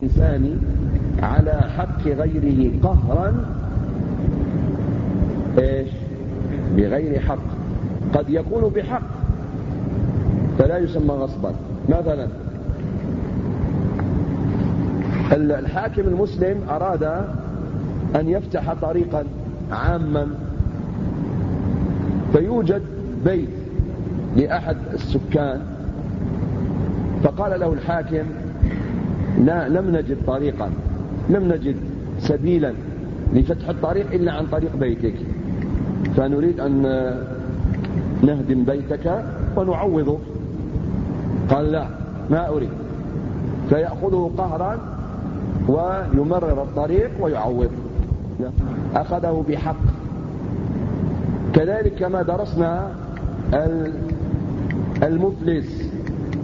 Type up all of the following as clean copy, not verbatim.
الإنسان على حق غيره قهرا بغير حق. قد يكون بحق فلا يسمى غصبا. مثلا الحاكم المسلم أراد أن يفتح طريقا عاما، فيوجد بيت لأحد السكان، فقال له الحاكم: لم نجد طريقا، لم نجد سبيلا لفتح الطريق إلا عن طريق بيتك، فنريد أن نهدم بيتك ونعوضه. قال: لا، ما أريد. فيأخذه قهرا ويمرر الطريق ويعوض. أخذه بحق. كذلك كما درسنا المفلس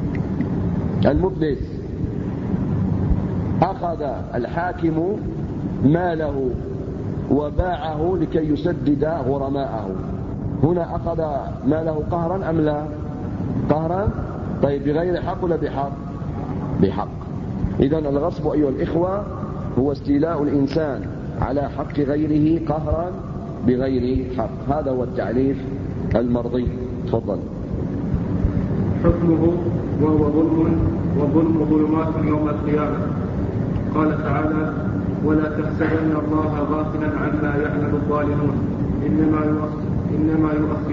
أخذ الحاكم ماله وباعه لكي يسدد غرماءه. هنا أخذ ماله قهرا أم لا؟ قهرا. طيب بغير حق ولا بحق؟ بحق. إذن الغصب أيها الإخوة هو استيلاء الإنسان على حق غيره قهرا بغير حق. هذا هو التعريف المرضي. تفضل. حكمه وهو ظلم، والظلم ظلمات يوم القيامة. قال تعالى: ولا تحسبن الله غافلا عما يعمل الظالمون، إنما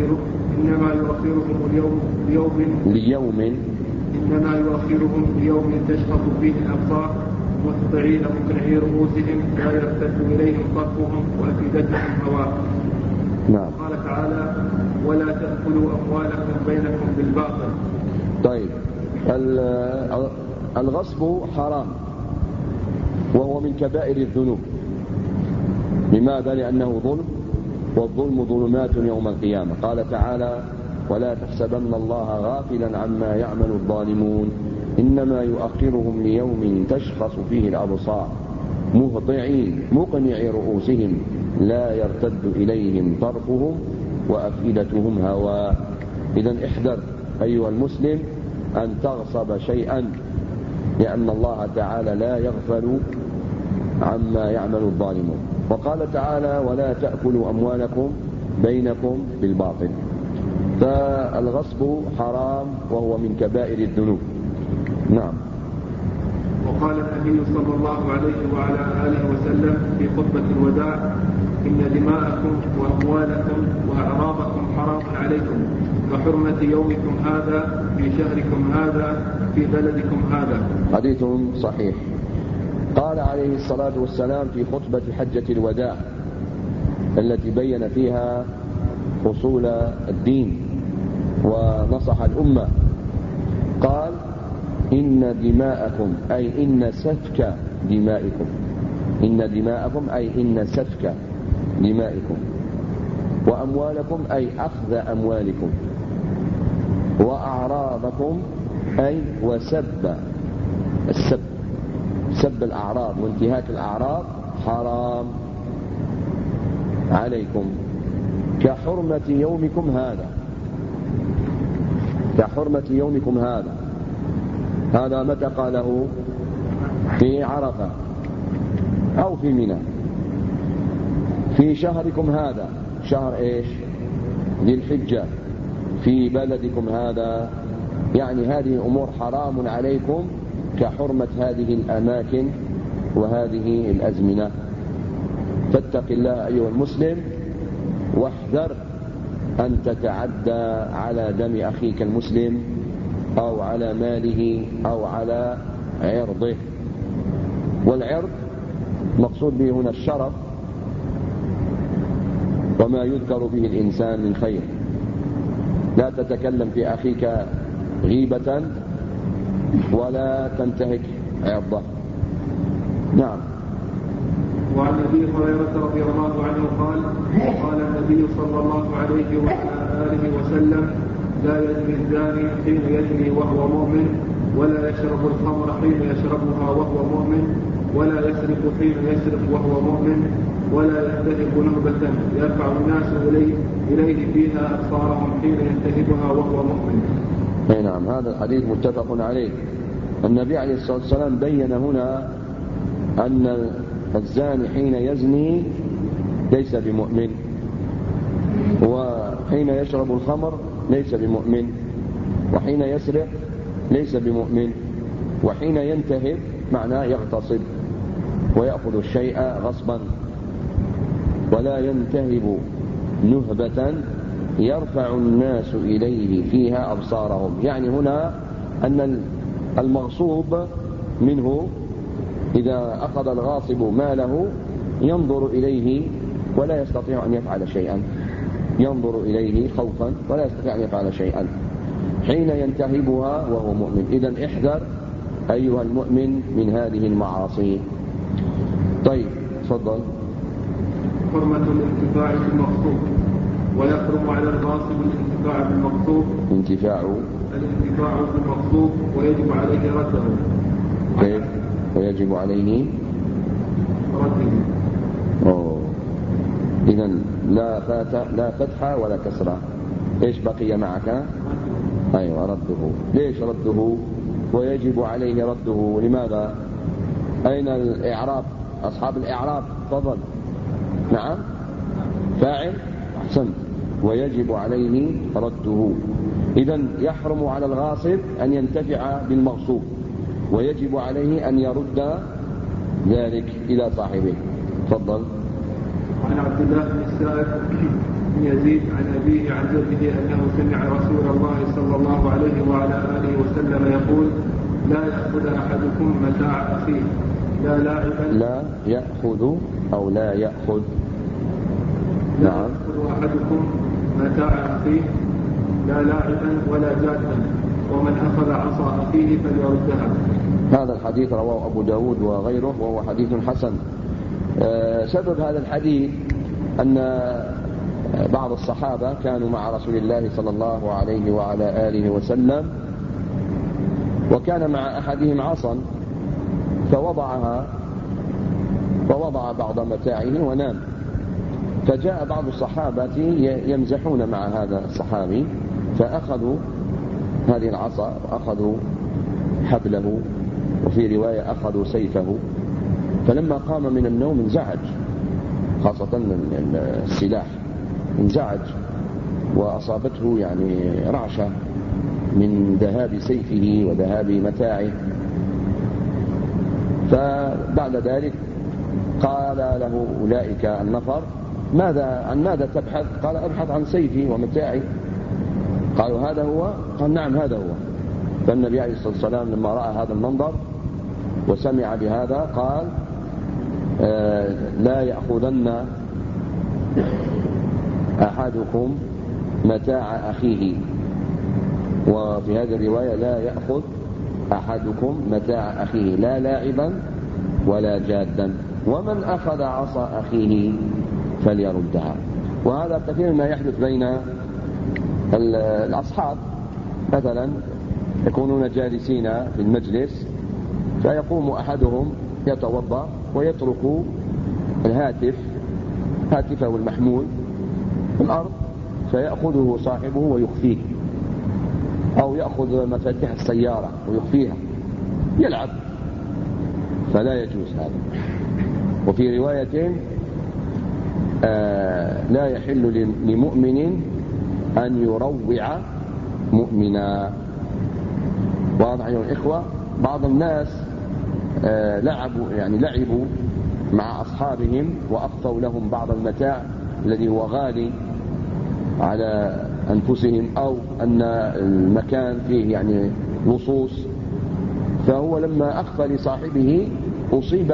يؤخرهم ليوم تشخص فيه الأبصار مهطعين مقنعي رؤوسهم لا يرتد إليهم طرفهم وأفئدتهم هواء. نعم. قال تعالى: ولا تأكلوا أموالكم بينكم بالباطل. طيب، الغصب حرام وهو من كبائر الذنوب. لماذا؟ لأنه ظلم، والظلم ظلمات يوم القيامة. قال تعالى: ولا تحسبن الله غافلا عما يعمل الظالمون، إنما يؤخرهم ليوم تشخص فيه الأبصار مهطعين مقنعي رؤوسهم لا يرتد إليهم طرفهم وأفئدتهم هواء. إذن احذر أيها المسلم أن تغصب شيئا، لأن الله تعالى لا يغفل عما يعمل الظالمون. وقال تعالى: ولا تأكلوا أموالكم بينكم بالباطل. فالغصب حرام وهو من كبائر الذنوب. نعم. وقال النبي صلى الله عليه وعلى آله وسلم في خطبة الوداع: إن دماءكم وأموالكم وأعراضكم حرام عليكم كحرمة يومكم هذا في شهركم هذا في بلدكم هذا. حديث صحيح. قال عليه الصلاة والسلام في خطبة حجة الوداع التي بين فيها أصول الدين ونصح الأمة، قال: إن دماءكم أي إن سفك دمائكم، إن دماءكم أي إن سفك دمائكم، وأموالكم أي أخذ أموالكم، وأعراضكم أي وسب سب الأعراض وانتهاك الأعراض حرام عليكم كحرمة يومكم هذا، كحرمة يومكم هذا. هذا متى قاله؟ في عرفة أو في منى. في شهركم هذا، شهر إيش؟ ذي الحجة. في بلدكم هذا، يعني هذه الأمور حرام عليكم كحرمة هذه الأماكن وهذه الأزمنة. فاتق الله أيها المسلم، واحذر أن تتعدى على دم أخيك المسلم أو على ماله أو على عرضه. والعرض مقصود به هنا الشرف وما يذكر به الإنسان من خير. لا تتكلم في أخيك غيبة ولا تنتهك عرضه. نعم. وعن أبي هريرة رضي الله عنه قال: قال النبي صلى الله عليه وعلى آله وسلم: لا يزني الزاني حين يزني وهو مؤمن، ولا يشرب الخمر حين يشربها وهو مؤمن، ولا يسرق حين يسرق وهو مؤمن، ولا ينتهب نهبة يرفع الناس إليه فيها أبصارهم حين ينتهبها وهو مؤمن. نعم. هذا الحديث متفق عليه. النبي عليه الصلاة والسلام بين هنا أن الزاني حين يزني ليس بمؤمن، وحين يشرب الخمر ليس بمؤمن، وحين يسرق ليس بمؤمن، وحين ينتهب معناه يغتصب ويأخذ الشيء غصبا، ولا ينتهب نهبة يرفع الناس إليه فيها أبصارهم. يعني هنا أن المغصوب منه إذا أخذ الغاصب ماله ينظر إليه ولا يستطيع أن يفعل شيئا، ينظر إليه خوفا ولا يستطيع أن يفعل شيئا حين ينتهبها وهو مؤمن. إذن احذر أيها المؤمن من هذه المعاصي. طيب تفضل. حرمة الانتفاع بالمغصوب، ويحرم على الغاصب الانتفاع بالمغصوب ويجب عليه رده. كيف؟ ويجب عليه رده. إذن لا فتحة ولا كسرة. إيش بقي معك؟ أيوة رده. ليش رده؟ ويجب عليه رده. لماذا؟ أين الإعراب؟ أصحاب الإعراب تفضل. نعم فاعل. أحسنت. ويجب عليه رده. إذن يحرم على الغاصب أن ينتفع بالمغصوب، ويجب عليه أن يرد ذلك إلى صاحبه. تفضل. عن عبد الله بن السائب بن يزيد عن أبيه عن جده أنه سمع رسول الله صلى الله عليه وعلى آله وسلم يقول: لا يأخذ أحدكم متاع أخيه لا لاعبا. لا يأخذ أو لا يأخذ. لا يأخذ أحدكم متاع أخيه لا لاعبا ولا جادا، ومن أخذ عصا أخيه فليردها. هذا الحديث رواه أبو داود وغيره وهو حديث حسن. سبب هذا الحديث أن بعض الصحابة كانوا مع رسول الله صلى الله عليه وعلى آله وسلم، وكان مع أحدهم عصا فوضع بعض متاعه ونام، فجاء بعض الصحابة يمزحون مع هذا الصحابي، فأخذوا هذه العصا وأخذوا حبله، وفي رواية أخذوا سيفه، فلما قام من النوم انزعج، خاصة السلاح انزعج وأصابته يعني رعشة من ذهاب سيفه وذهاب متاعه. فبعد ذلك قال له أولئك النفر: عن ماذا تبحث؟ قال: أبحث عن سيفي ومتاعي. قالوا: هذا هو؟ قال: نعم هذا هو. فالنبي عليه الصلاة والسلام لما رأى هذا المنظر وسمع بهذا قال: لا يأخذن أحدكم متاع أخيه. وفي هذه الرواية: لا يأخذ أحدكم متاع أخيه لا لاعبا ولا جادا، ومن أخذ عصا أخيه فليردها. وهذا كثير ما يحدث بين الأصحاب، مثلا يكونون جالسين في المجلس فيقوم أحدهم يتوضأ ويترك هاتفه المحمول في الأرض، فيأخذه صاحبه ويخفيه، أو يأخذ مفاتيح السيارة ويخفيها يلعب، فلا يجوز هذا. وفي رواية: لا يحل لمؤمن أن يروع مؤمنا. واضح أيها الإخوة؟ بعض الناس لعبوا مع أصحابهم وأخفوا لهم بعض المتاع الذي هو غالي على أنفسهم، أو أن المكان فيه يعني لصوص، فهو لما أخفى لصاحبه أصيب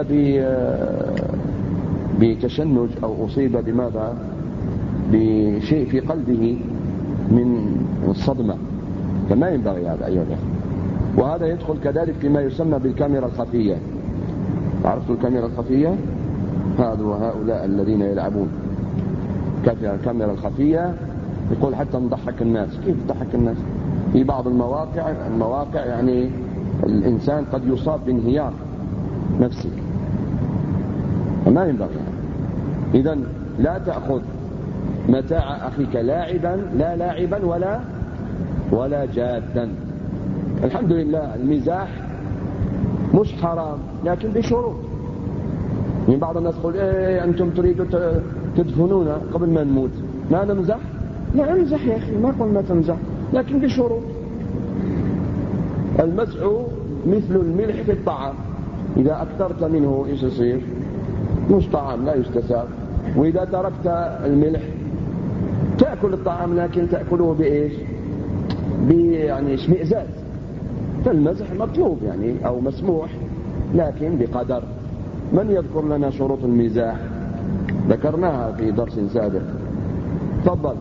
بتشنج أو أصيب بماذا؟ بشيء في قلبه من الصدمة، فما ينبغي هذا أيها الأخوة. وهذا يدخل كذلك فيما يسمى بالكاميرا الخفية. عرفتوا الكاميرا الخفية؟ هؤلاء الذين يلعبون الكاميرا الخفية، يقول حتى نضحك الناس. كيف تضحك الناس؟ في بعض المواقع يعني الإنسان قد يصاب بانهيار نفسي، فما ينبغي. إذن لا تأخذ متاع أخيك لا لاعبا ولا جادا. الحمد لله المزاح مش حرام، لكن بشروط. من بعض الناس يقول إيه أنتم تريدوا تدفنونا قبل ما نموت، ما نمزح؟ لا امزح يا أخي، ما قلنا تمزح، لكن بشروط. المزح مثل الملح في الطعام، إذا أكثرت منه إيش يصير؟ مش طعام لا يستساغ. وإذا تركت الملح تأكل الطعام لكن تأكله بإيش؟ يعني اشمئزاز. فالمزح مطلوب يعني أو مسموح لكن بقدر. من يذكر لنا شروط المزاح؟ ذكرناها في درس سابق. تفضل.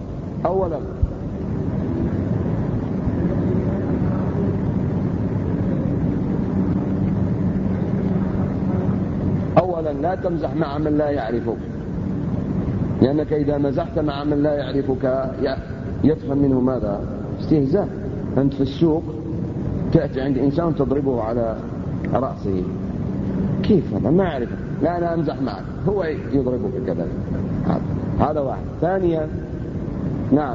أولا لا تمزح مع من لا يعرفك، لأنك إذا مزحت مع من لا يعرفك يفهم منه ماذا؟ استهزاء. أنت في السوق تأتي عند إنسان تضربه على رأسه، كيف هذا؟ ما أعرفه، لا أنا أمزح معك، هو يضربك كذلك. هذا واحد. ثانيا نعم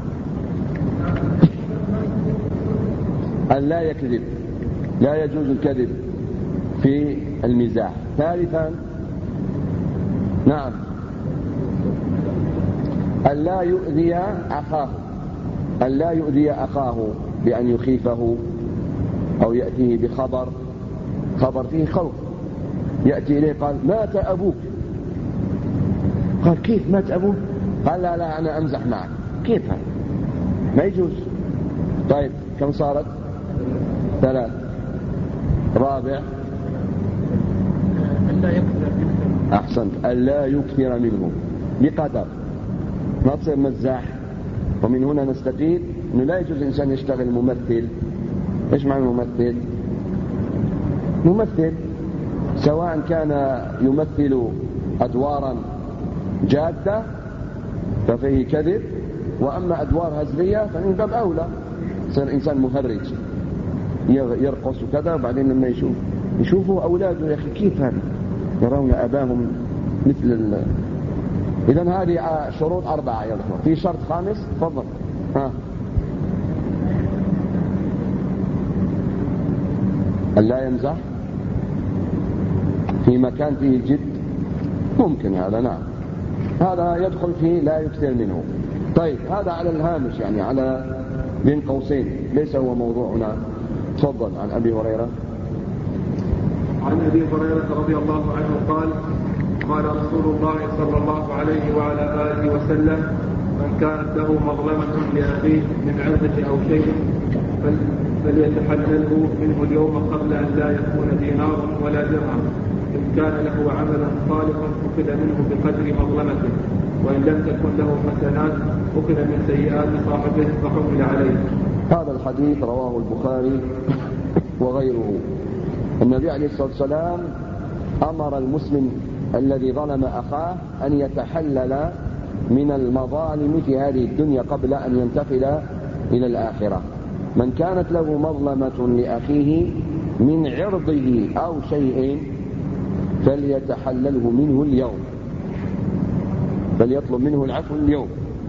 أن لا يكذب، لا يجوز الكذب في المزاح. ثالثا نعم أن لا يؤذي أخاه بأن يخيفه أو يأتيه بخبر فيه خوف، يأتي إليه قال مات أبوك، قال كيف مات أبوك؟ قال لا أنا أمزح معك، كيف هذا؟ ما يجوز. طيب كم صارت؟ 3. رابع أحسنت، ألا يكثر منه بقدر، ما تصير مزاح. ومن هنا نستفيد أنه لا يجوز إنسان يشتغل ممثل. إيش معنى ممثل سواء كان يمثل أدوارا جادة ففيه كذب، وأما أدوار هزلية فمن باب أولى. صير إنسان مهرج يرقص كذا، وبعدين لما يشوفوا أولاده يا أخي كيف هذا؟ يرون أباهم مثل إذن هذه شروط 4 يذكر. في شرط 5. تفضل. ألا يمزح في مكان فيه الجد، ممكن هذا، نعم، هذا يدخل فيه لا يكثر منه. طيب هذا على الهامش يعني على بين قوسين، ليس هو موضوعنا. تفضل. عن أبي هريرة رضي الله عنه قال قال رسول الله صلى الله عليه وعلى آله وسلم من كانت له مظلمة لأخيه من عرضه أو شيء فليتحلله منه اليوم قبل أن لا يكون دينار ولا درهم. إن كان له عملا صالحا أخذ منه بقدر مظلمته، وإن لم تكن له حسنات أخذ من سيئات صاحبه فحمل عليه. هذا الحديث رواه البخاري وغيره. النبي عليه الصلاة والسلام أمر المسلم الذي ظلم أخاه أن يتحلل من المظالم في هذه الدنيا قبل أن ينتقل إلى الآخرة. من كانت له مظلمة لأخيه من عرضه أو شيء فليتحلله منه اليوم، فليطلب منه العفو اليوم،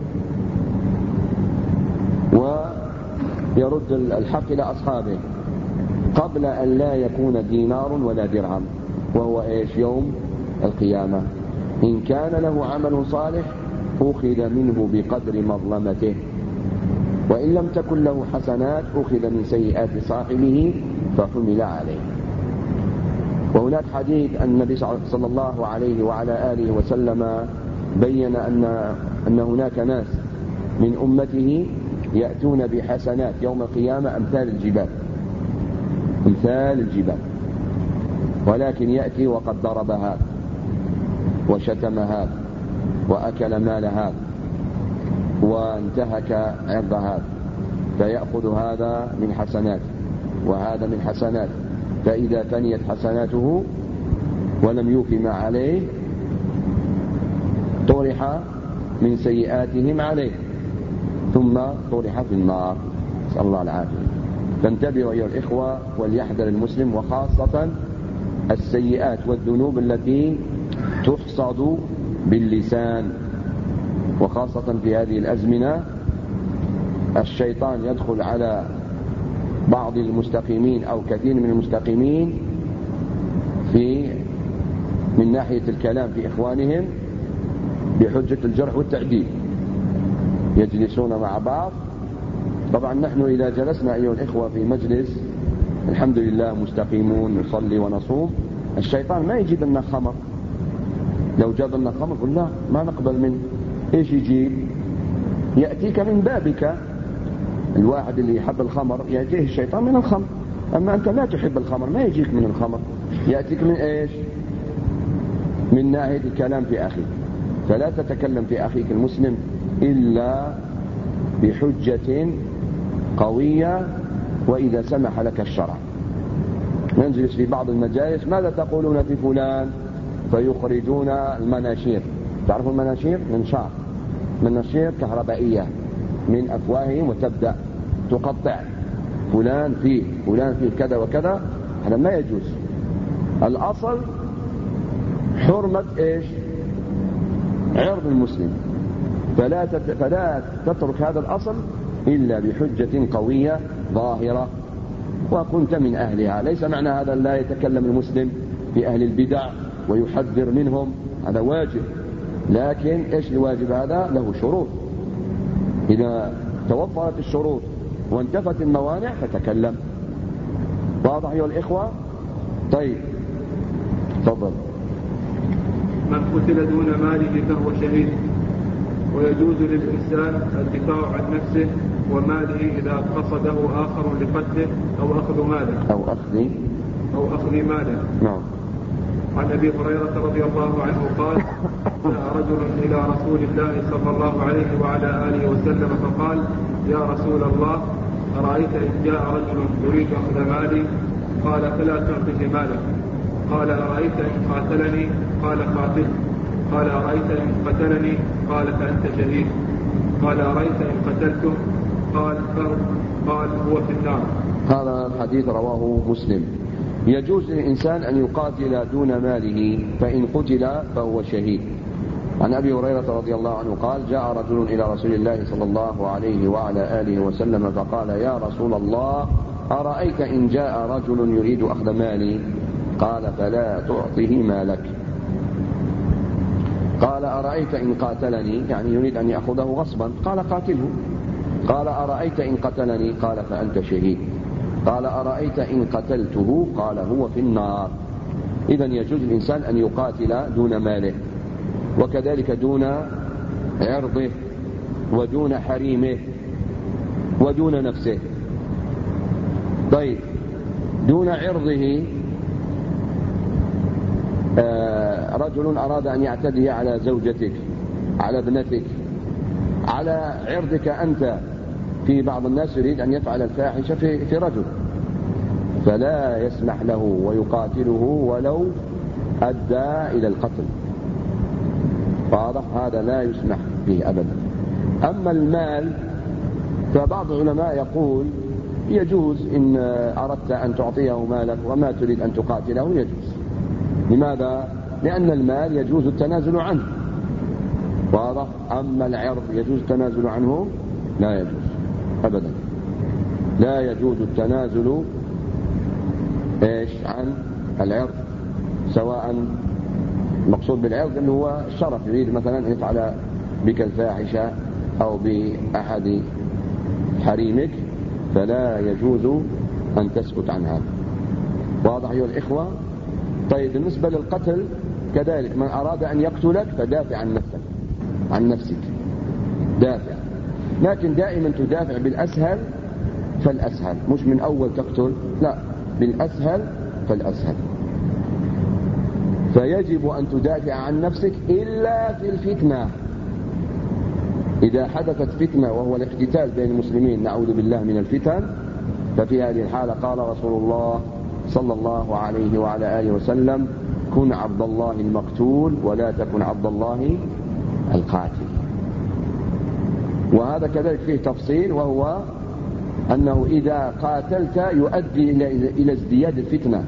ويرد الحق إلى أصحابه قبل أن لا يكون دينار ولا درهم، وهو إيش؟ يوم القيامة. إن كان له عمل صالح أخذ منه بقدر مظلمته، وإن لم تكن له حسنات أخذ من سيئات صاحبه فحمل عليه. وهناك حديث أن النبي صلى الله عليه وعلى آله وسلم بين أن هناك ناس من أمته يأتون بحسنات يوم القيامة أمثال الجبال، ولكن يأتي وقد ضرب هذا وشتم هذا وأكل مال هذا وانتهك عرض هذا، فيأخذ هذا من حسنات وهذا من حسنات، فإذا فنيت حسناته ولم يوف ما عليه طرح من سيئاتهم عليه ثم طرح في النار، نسأل الله العافية. فانتبهوا أيها الإخوة، وليحذر المسلم، وخاصة السيئات والذنوب التي تحصد باللسان، وخاصة في هذه الأزمنة الشيطان يدخل على بعض المستقيمين أو كثير من المستقيمين في من ناحية الكلام في إخوانهم بحجة الجرح والتعديل، يجلسون مع بعض. طبعا نحن إذا جلسنا أيها الإخوة في مجلس الحمد لله مستقيمون نصلي ونصوم، الشيطان ما يجيب لنا خمر. لو جاب لنا خمر قل لا ما نقبل منه. إيش يجيب؟ يأتيك من بابك. الواحد اللي يحب الخمر يأتيه الشيطان من الخمر، أما أنت لا تحب الخمر ما يجيك من الخمر، يأتيك من إيش؟ من ناحية الكلام في أخيك. فلا تتكلم في أخيك المسلم إلا بحجة قوية وإذا سمح لك الشرع. نجلس في بعض المجالس ماذا تقولون في فلان؟ فيخرجون المناشير. تعرفوا المناشير؟ مناشير كهربائية من أفواههم وتبدأ تقطع فلان فيه كذا وكذا. هذا ما يجوز. الأصل حرمة إيش؟ عرض المسلم. فلا تترك هذا الأصل إلا بحجة قوية ظاهرة وكنت من أهلها. ليس معنى هذا لا يتكلم المسلم في أهل البدع ويحذر منهم، هذا واجب، لكن إيش الواجب هذا؟ له شروط. إذا توفرت الشروط وانتفت الموانع فتكلم. واضح أيها الإخوة؟ طيب تفضل. من قتل دون ماله فهو شهيد. ويجوز للإنسان الدفاع عن نفسه وماله إذا قصده آخر لقتله أو أخذ ماله أو أخذ ماله. نعم. عن أبي هريرة رضي الله عنه قال: جاء رجل إلى رسول الله صلى الله عليه وعلى آله وسلم فقال: يا رسول الله، أرأيت إن جاء رجل يريد أخذ مالي؟ قال: فلا تعطه مالك. قال: أرأيت إن قاتلني؟ قال: قاتل. قال: أرأيت إن قتلني؟ قال: فأنت شهيد. قال: أرأيت إن قتلته؟ قال: هو في النار. هذا الحديث رواه مسلم. يجوز للإنسان أن يقاتل دون ماله، فإن قتل فهو شهيد. عن أبي هريرة رضي الله عنه قال: جاء رجل إلى رسول الله صلى الله عليه وعلى آله وسلم فقال: يا رسول الله، أرأيت إن جاء رجل يريد أخذ مالي؟ قال: فلا تعطه مالك. قال: أرأيت إن قاتلني؟ يعني يريد أن يأخذه غصبا. قال: قاتله. قال: أرأيت إن قتلني؟ قال: فأنت شهيد. قال: أرأيت إن قتلته؟ قال: هو في النار. إذن يجوز الإنسان أن يقاتل دون ماله، وكذلك دون عرضه ودون حريمه ودون نفسه. طيب، دون عرضه رجل أراد أن يعتدي على زوجتك، على ابنتك، على عرضك أنت. في بعض الناس يريد أن يفعل الفاحشة في رجل، فلا يسمح له ويقاتله ولو أدى إلى القتل. واضح؟ هذا لا يسمح به أبدا. أما المال فبعض العلماء يقول يجوز إن أردت أن تعطيه مالك وما تريد أن تقاتله يجوز. لماذا؟ لأن المال يجوز التنازل عنه. واضح؟ أما العرض يجوز التنازل عنه؟ لا يجوز أبدا. لا يجوز التنازل عن العرض، سواء مقصود بالعرض اللي هو الشرف، يريد مثلا أن يفعل بك الفاحشة أو بأحد حريمك، فلا يجوز أن تسكت عن هذا. واضح أيها الإخوة؟ طيب، بالنسبة للقتل كذلك، من أراد أن يقتلك فدافع عن نفسك دافع، لكن دائما تدافع بالأسهل فالأسهل، مش من أول تقتل، لا، بالأسهل فالأسهل. فيجب أن تدافع عن نفسك إلا في الفتنة. إذا حدثت فتنة وهو الاقتتال بين المسلمين، نعوذ بالله من الفتن، ففي هذه الحالة قال رسول الله صلى الله عليه وعلى آله وسلم: كن عبد الله المقتول ولا تكن عبد الله القاتل. وهذا كذلك فيه تفصيل، وهو أنه إذا قاتلت يؤدي إلى ازدياد الفتنة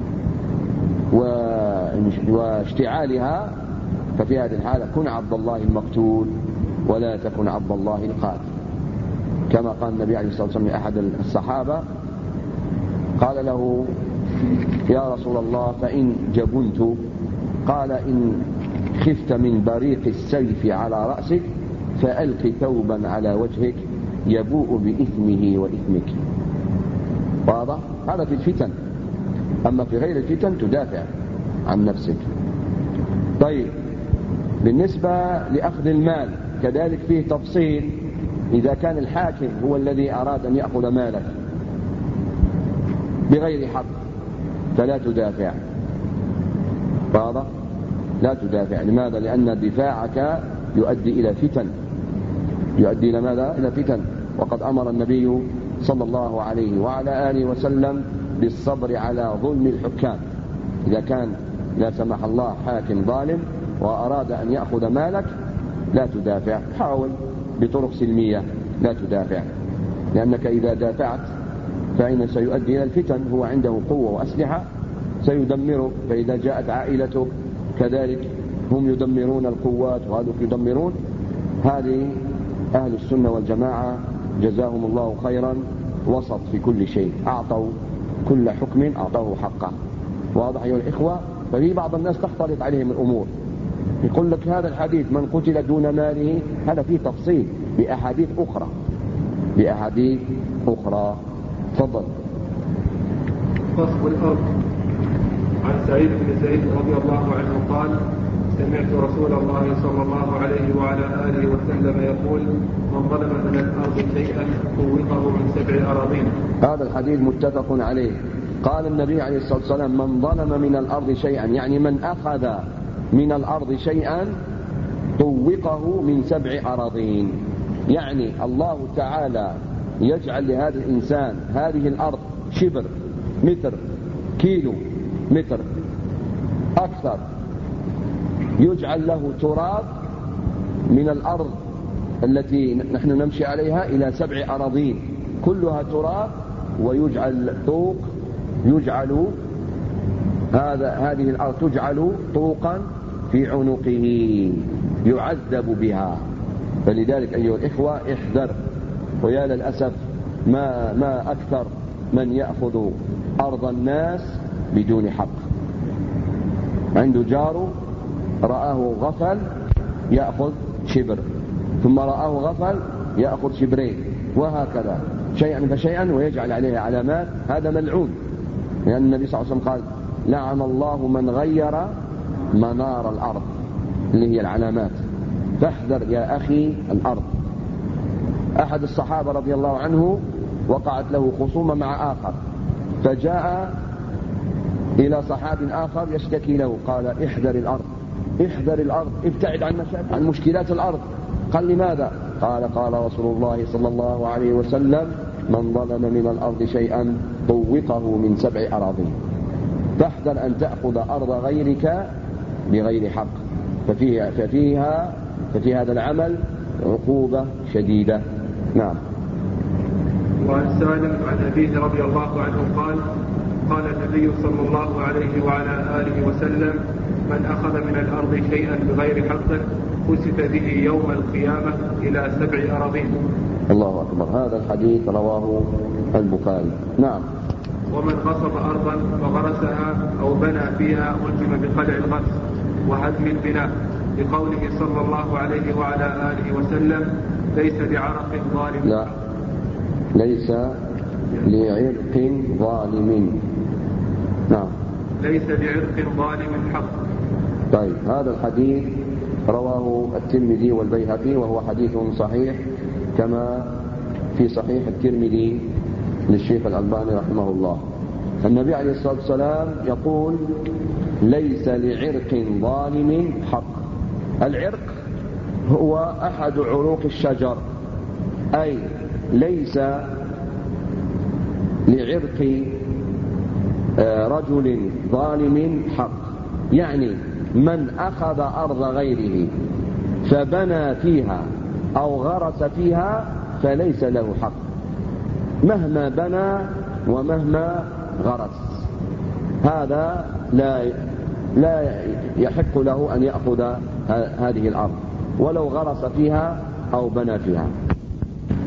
واشتعالها، ففي هذه الحالة كن عبد الله المقتول ولا تكن عبد الله القاتل. كما قال النبي عليه الصلاة والسلام لأحد الصحابة، قال له: يا رسول الله، فإن جبنت قال إن خفت من بريق السيف على رأسك فألق ثوبا على وجهك يبوء بإثمه وإثمك. واضح؟ هذا في الفتن، أما في غير الفتن تدافع عن نفسك. طيب، بالنسبة لأخذ المال كذلك فيه تفصيل. إذا كان الحاكم هو الذي أراد أن يأخذ مالك بغير حق فلا تدافع. واضح؟ لا تدافع. لماذا؟ لأن دفاعك يؤدي إلى فتن، يؤدي إلى ماذا؟ إلى فتن. وقد أمر النبي صلى الله عليه وعلى آله وسلم بالصبر على ظلم الحكام. إذا كان لا سمح الله حاكم ظالم وأراد أن يأخذ مالك لا تدافع، حاول بطرق سلمية، لا تدافع، لأنك إذا دافعت فإن سيؤدي إلى الفتن. هو عنده قوة وأسلحة سيدمرك، فإذا جاءت عائلتك كذلك هم يدمرون القوات وهذوك يدمرون. هذه أهل السنة والجماعة جزاهم الله خيرا وسط في كل شيء، أعطوا كل حكم أعطوه حقه. واضح أيها الإخوة؟ ففي بعض الناس تختلط عليهم الأمور، يقول لك هذا الحديث من قتل دون ماله، هذا فيه تفصيل بأحاديث أخرى، بأحاديث أخرى. تفضل. قصف الأرض. عن سعيد بن زيد رضي الله عنه قال سمعت رسول الله صلى الله عليه وعلى آله وسلم يقول من ظلم من الأرض شيئا طوقه من 7 أراضين. هذا الحديث متفق عليه. قال النبي عليه الصلاة والسلام من ظلم من الأرض شيئا، يعني من أخذ من الأرض شيئا طوقه من 7 أراضين. يعني الله تعالى يجعل لهذا الإنسان هذه الأرض شبر، متر، كيلو متر أكثر، يجعل له تراب من الأرض التي نحن نمشي عليها إلى 7 أراضين كلها تراب، ويجعل طوق، يجعل هذه الأرض تجعل طوقا في عنقه يعذب بها. فلذلك أيها الإخوة احذر. ويا للأسف ما أكثر من يأخذ أرض الناس بدون حق. عنده جاره رآه غفل يأخذ شبر، ثم رآه غفل يأخذ شبرين، وهكذا شيئا فشيئا، ويجعل عليه علامات. هذا ملعون، لأن النبي صلى الله عليه وسلم قال لعن الله من غير منار الأرض، اللي هي العلامات. فاحذر يا أخي الأرض. أحد الصحابة رضي الله عنه وقعت له خصومة مع آخر، فجاء إلى صحاب آخر يشتكي له، قال احذر الأرض، احذر الأرض، ابتعد عن مشكلات الأرض. قال لماذا؟ قال رسول الله صلى الله عليه وسلم من ظلم من الأرض شيئا طوقه من 7 أراضين. فاحذر أن تأخذ أرض غيرك بغير حق، ففي هذا العمل عقوبة شديدة. نعم. وعن سالم عن أبيه رضي الله عنه قال النبي صلى الله عليه وعلى آله وسلم من أخذ من الأرض شيئا بغير حق خسف به يوم القيامة إلى 7 أراضين. الله أكبر. هذا الحديث رواه البخاري. نعم. ومن غصب أرضا فغرسها أو بنى فيها ألزم بقلع الغرس وهدم البناء، لقوله صلى الله عليه وعلى آله وسلم ليس بعرق ظالم. لا، ليس لعرق ظالم. نعم. ليس بعرق ظالم حق. طيب، هذا الحديث رواه الترمذي والبيهقي، وهو حديث صحيح كما في صحيح الترمذي للشيخ الألباني رحمه الله. النبي عليه الصلاة والسلام يقول ليس لعرق ظالم حق. العرق هو أحد عروق الشجر، أي ليس لعرق رجل ظالم حق. يعني من أخذ أرض غيره فبنى فيها أو غرس فيها فليس له حق، مهما بنى ومهما غرس. هذا لا يحق له أن يأخذ هذه الأرض ولو غرس فيها أو بنى فيها.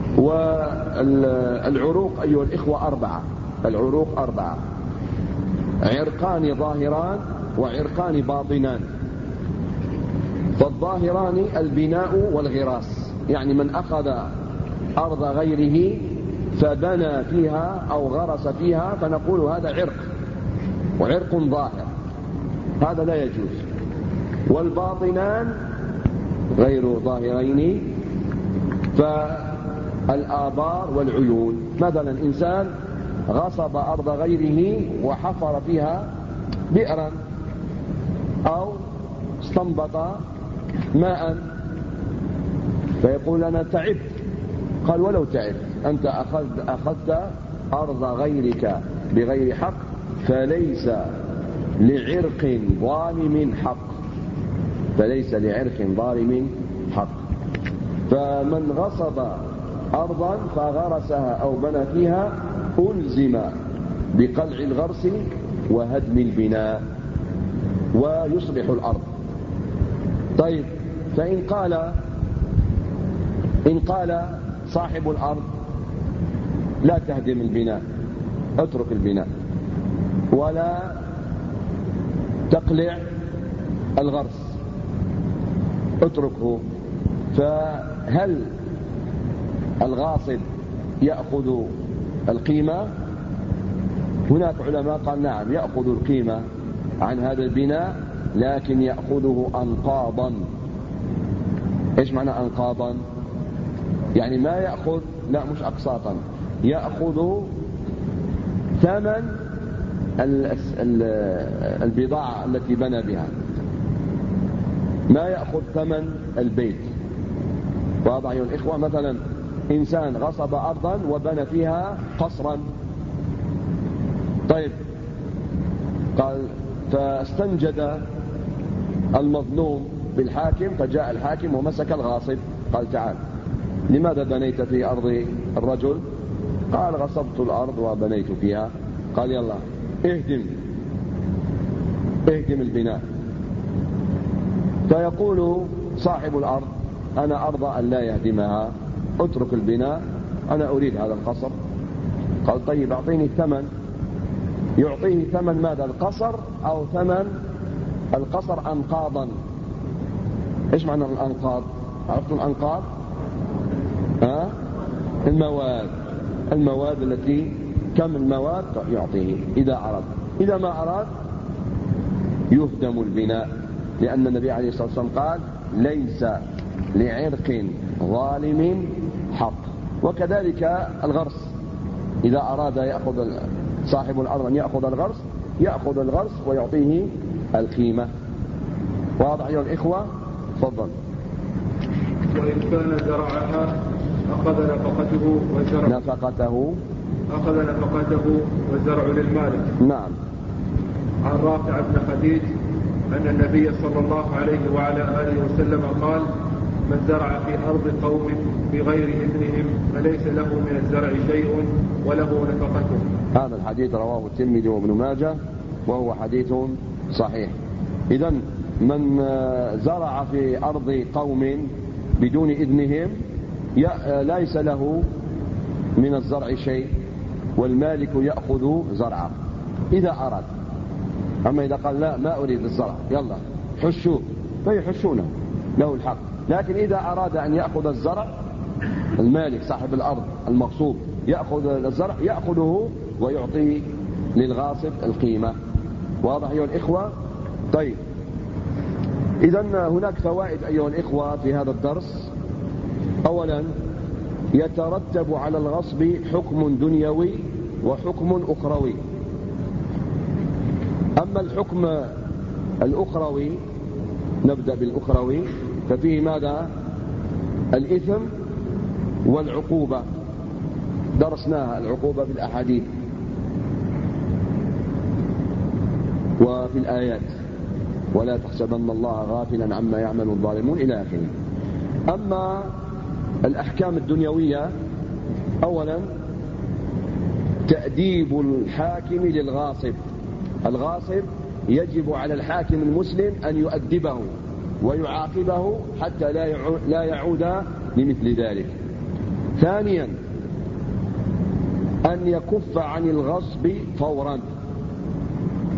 والعروق أيها الإخوة 4. العروق 4. عرقان ظاهران وعرقان باطنان. فالظاهران البناء والغراس، يعني من أخذ أرض غيره فبنى فيها أو غرس فيها فنقول هذا عرق، وعرق ظاهر، هذا لا يجوز. والباطنان غير ظاهرين فالآبار والعيون. مثلا إنسان غصب أرض غيره وحفر فيها بئرا أو استنبط ماء فيقول أنا تعبت. قال ولو تعبت، أنت أخذت أرض غيرك بغير حق فليس لعرق ظالم حق، فليس لعرق ظالم حق. فمن غصب أرضا فغرسها أو بنى فيها ألزم بقلع الغرس وهدم البناء ويصلح الأرض. طيب، فإن قال صاحب الأرض لا تهدم البناء، اترك البناء ولا تقلع الغرس، اتركه، فهل الغاصب يأخذ القيمة؟ هناك علماء قال نعم يأخذ القيمة عن هذا البناء، لكن يأخذه أنقاضا. إيش معنى أنقاضا؟ يعني ما يأخذ، لا مش أقساطا، يأخذ ثمن البضاعة التي بنى بها، ما يأخذ ثمن البيت. واضح أيها الإخوة؟ مثلا إنسان غصب أرضا وبنى فيها قصرا، طيب، قال فاستنجد المظلوم بالحاكم، فجاء الحاكم ومسك الغاصب، قال تعال لماذا بنيت في أرض الرجل؟ قال غصبت الأرض وبنيت فيها. قال يلا اهدم البناء. فيقول صاحب الأرض أنا أرضى أن لا يهدمها، اترك البناء، أنا أريد هذا القصر. قال طيب أعطيني الثمن. يعطيه ثمن ماذا؟ القصر أو ثمن القصر أنقاضا. إيش معنى الأنقاض؟ عرفتم الأنقاض؟ المواد التي كم المواد يعطيه إذا أراد. إذا ما أراد يهدم البناء، لأن النبي عليه الصلاة والسلام قال ليس لعرق ظالم حق. وكذلك الغرس، إذا أراد يأخذ صاحب الأرض أن يأخذ الغرس ويعطيه القيمة. واضح أيها الإخوة؟ تفضل. وإن كان زرعها أخذ نفقته والزرع للمالك. نعم. عن رافع بن خديج أن النبي صلى الله عليه وعلى آله وسلم قال من زرع في أرض قوم بغير إذنهم فليس له من الزرع شيء وله نفقته. هذا الحديث رواه الترمذي وابن ماجه وهو حديث صحيح. إذن من زرع في أرض قوم بدون إذنهم ليس له من الزرع شيء، والمالك يأخذ زرعه إذا أراد. أما إذا قال لا ما أريد الزرع يلا حشوه فيحشونه، له الحق. لكن إذا أراد أن يأخذ الزرع، المالك صاحب الأرض المغصوب يأخذ الزرع يأخذه ويعطي للغاصب القيمة. واضح أيها الإخوة؟ طيب، إذن هناك فوائد أيها الإخوة في هذا الدرس. أولا، يترتب على الغصب حكم دنيوي وحكم أخروي. أما الحكم الأخروي، نبدأ بالأخروي، ففيه ماذا؟ الإثم والعقوبة، درسناها العقوبة في الأحاديث وفي الآيات، ولا تحسبن الله غافلا عما يعمل الظالمون إلى آخره. أما الأحكام الدنيوية، أولا تأديب الحاكم للغاصب. الغاصب يجب على الحاكم المسلم أن يؤدبه ويعاقبه حتى لا يعود لمثل ذلك. ثانيا، أن يكف عن الغصب فورا،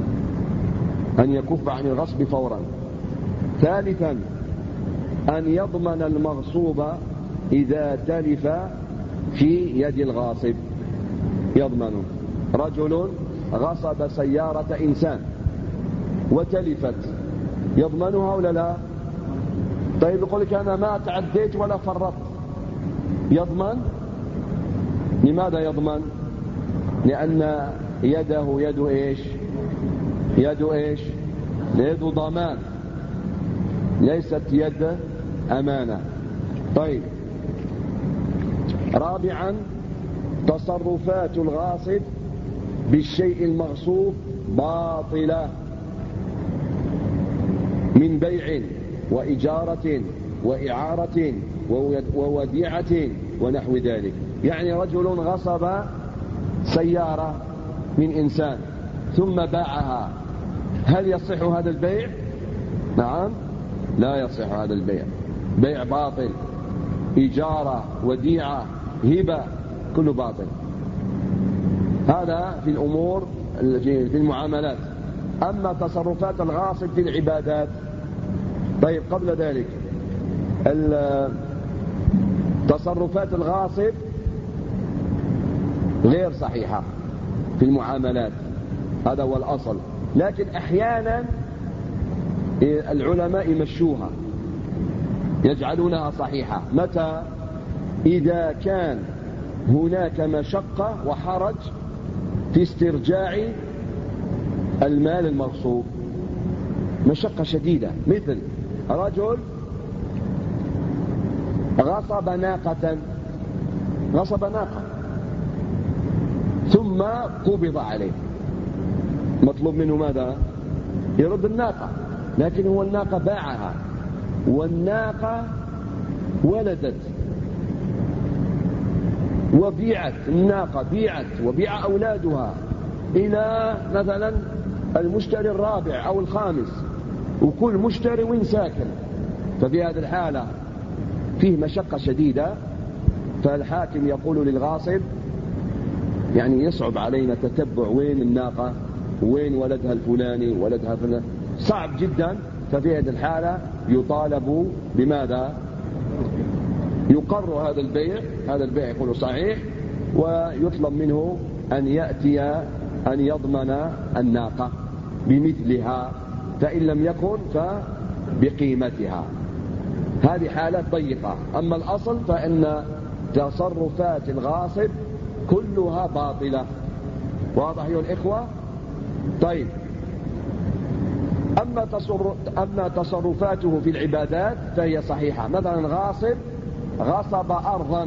أن يكف عن الغصب فورا. ثالثا أن يضمن المغصوب إذا تلف في يد الغاصب. يضمن رجل غصب سيارة إنسان وتلفت، يضمنها ولا لا؟ طيب يقول لك أنا ما تعديت ولا فرطت، يضمن؟ لماذا يضمن؟ لأن يده يد إيش؟ يد إيش؟ يد ضمان، ليست يد أمانة. طيب، رابعا تصرفات الغاصب بالشيء المغصوب باطلة من بيع وإجارة وإعارة ووديعة ونحو ذلك. يعني رجل غصب سيارة من إنسان ثم باعها، هل يصح هذا البيع؟ نعم، لا يصح هذا البيع، بيع باطل. إجارة، وديعة، هبة، كله باطل. هذا في الأمور في المعاملات. أما تصرفات الغاصب في العبادات، طيب قبل ذلك تصرفات الغاصب غير صحيحة في المعاملات، هذا هو الأصل. لكن أحيانا العلماء يمشوها، يجعلونها صحيحة. متى؟ إذا كان هناك مشقة وحرج في استرجاع المال المغصوب، مشقة شديدة. مثل رجل غصب ناقة ثم قبض عليه، مطلوب منه ماذا؟ يرد الناقة، لكن هو الناقة باعها، والناقة ولدت وبيعت، الناقة بيعت وبيع أولادها إلى مثلا المشتري الرابع أو الخامس، وكل مشتري وين ساكن. ففي هذه الحالة فيه مشقة شديدة، فالحاكم يقول للغاصب يعني يصعب علينا تتبع وين الناقة وين ولدها الفلاني ولدها فلان، صعب جدا. ففي هذه الحالة يطالب بماذا؟ يقر هذا البيع يقول صحيح، ويطلب منه أن يأتي أن يضمن الناقة بمثلها، فإن لم يكن فبقيمتها. هذه حالات ضيقة. أما الأصل فإن تصرفات الغاصب كلها باطلة. واضح أيها الإخوة؟ طيب، أما تصرفاته في العبادات فهي صحيحة. مثلا غاصب غصب أرضا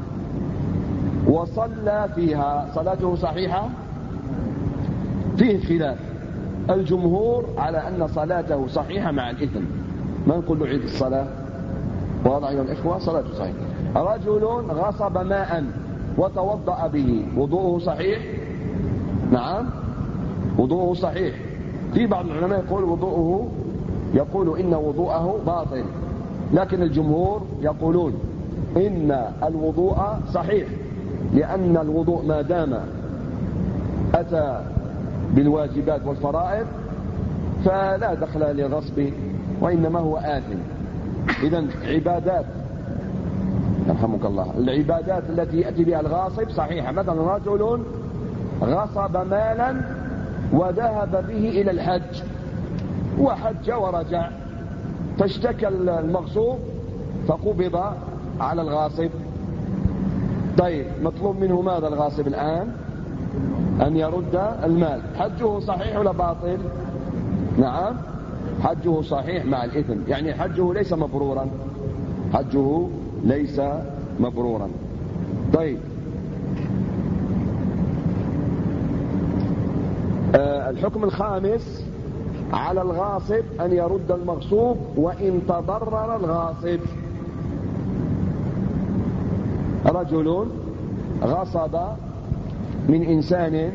وصلى فيها، صلاته صحيحة؟ فيه خلاف. الجمهور على أن صلاته صحيحة مع الإثم، ما نقول له عيد الصلاة. واضح أيها الإخوة؟ صلاته صحيحة. رجل غصب ماء وتوضأ به، وضوءه صحيح؟ نعم، وضوءه صحيح. في بعض العلماء يقول إن وضوءه باطل، لكن الجمهور يقولون إن الوضوء صحيح، لأن الوضوء ما دام أتى بالواجبات والفرائض فلا دخل للغصب، وإنما هو آثم. إذن عبادات، يرحمك الله، العبادات التي يأتي بها الغاصب صحيحة. مثلا رجل غصب مالا وذهب به إلى الحج وحج ورجع، فاشتكى المغصوب فقبض على الغاصب. طيب، مطلوب منه ماذا الغاصب الآن؟ أن يرد المال. حجه صحيح ولا باطل؟ نعم، حجه صحيح مع الإثم، يعني حجه ليس مبرورا، حجه ليس مبرورا. طيب، الحكم الخامس على الغاصب أن يرد المغصوب وإن تضرر الغاصب. رجل غصب من إنسان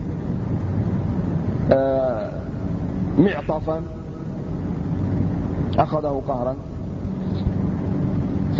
معطفا، أخذه قهرا،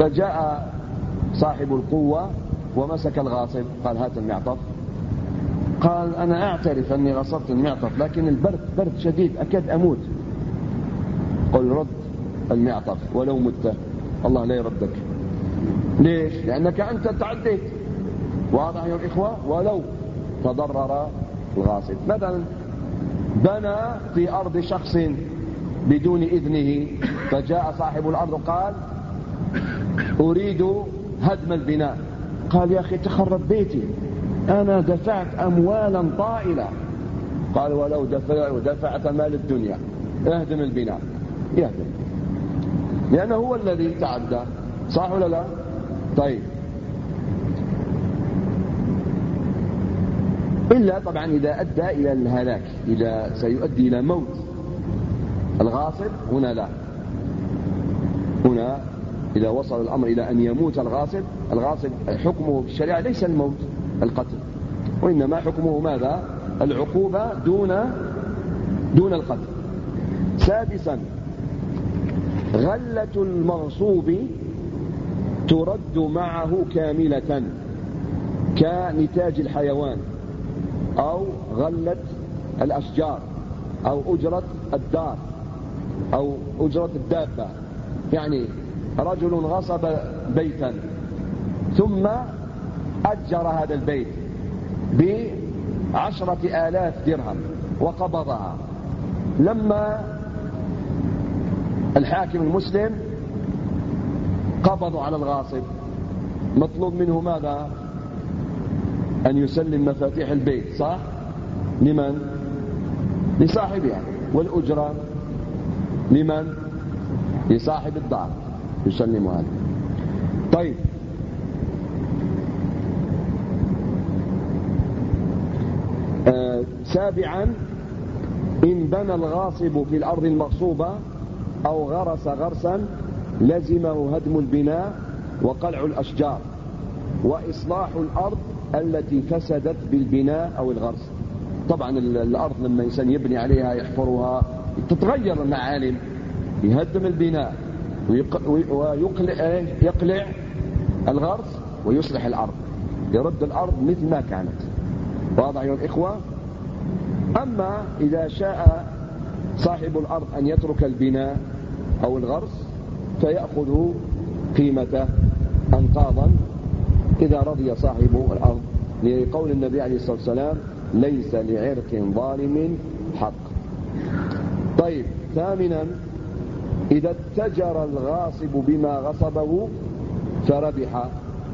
فجاء صاحب القوة ومسك الغاصب، قال هات المعطف، قال أنا أعترف أني غصبت المعطف لكن البرد برد شديد أكاد أموت. قل رد المعطف ولو مت، الله لا يردك. ليش؟ لأنك أنت تعديت. واضح يا الإخوة؟ ولو تضرر الغاصب، مثلا بنى في أرض شخص بدون إذنه، فجاء صاحب الأرض وقال أريد هدم البناء، قال يا أخي تخرب بيتي، أنا دفعت أموالا طائلة. قال ولو دفعت مال الدنيا اهدم البناء، يهدم، لأنه هو الذي تعدى. صح ولا لا؟ طيب، إلا طبعا إذا أدى إلى الهلاك، إذا سيؤدي إلى موت الغاصب، هنا لا. هنا إذا وصل الأمر إلى أن يموت الغاصب حكمه في الشريعة ليس الموت القتل، وإنما حكمه ماذا؟ العقوبة دون القتل. سادسا، غلة المغصوب ترد معه كاملة كنتاج الحيوان أو غلة الأشجار أو أجرة الدار أو أجرة الدابة. يعني رجل غصب بيتا ثم أجر هذا البيت ب10,000 درهم وقبضها. لما الحاكم المسلم قبضوا على الغاصب، مطلوب منه ماذا؟ أن يسلم مفاتيح البيت، صح؟ لمن؟ لصاحبها. والأجرة لمن؟ لصاحب الدار، يسلم هذا. طيب، سابعا، إن بنى الغاصب في الأرض المغصوبة أو غرس غرسا لزمه هدم البناء وقلع الأشجار وإصلاح الأرض التي فسدت بالبناء أو الغرس. طبعا الأرض لما إنسان يبني عليها يحفرها تتغير المعالم، يهدم البناء ويقلع الغرس ويصلح الأرض، يرد الأرض مثل ما كانت. واضح يا الإخوة؟ أما إذا شاء صاحب الأرض أن يترك البناء أو الغرس فيأخذ قيمته أنقاضا إذا رضي صاحب الأرض، لقول النبي عليه الصلاة والسلام ليس لعرق ظالم حق. طيب، ثامنا، إذا اتجر الغاصب بما غصبه فربح،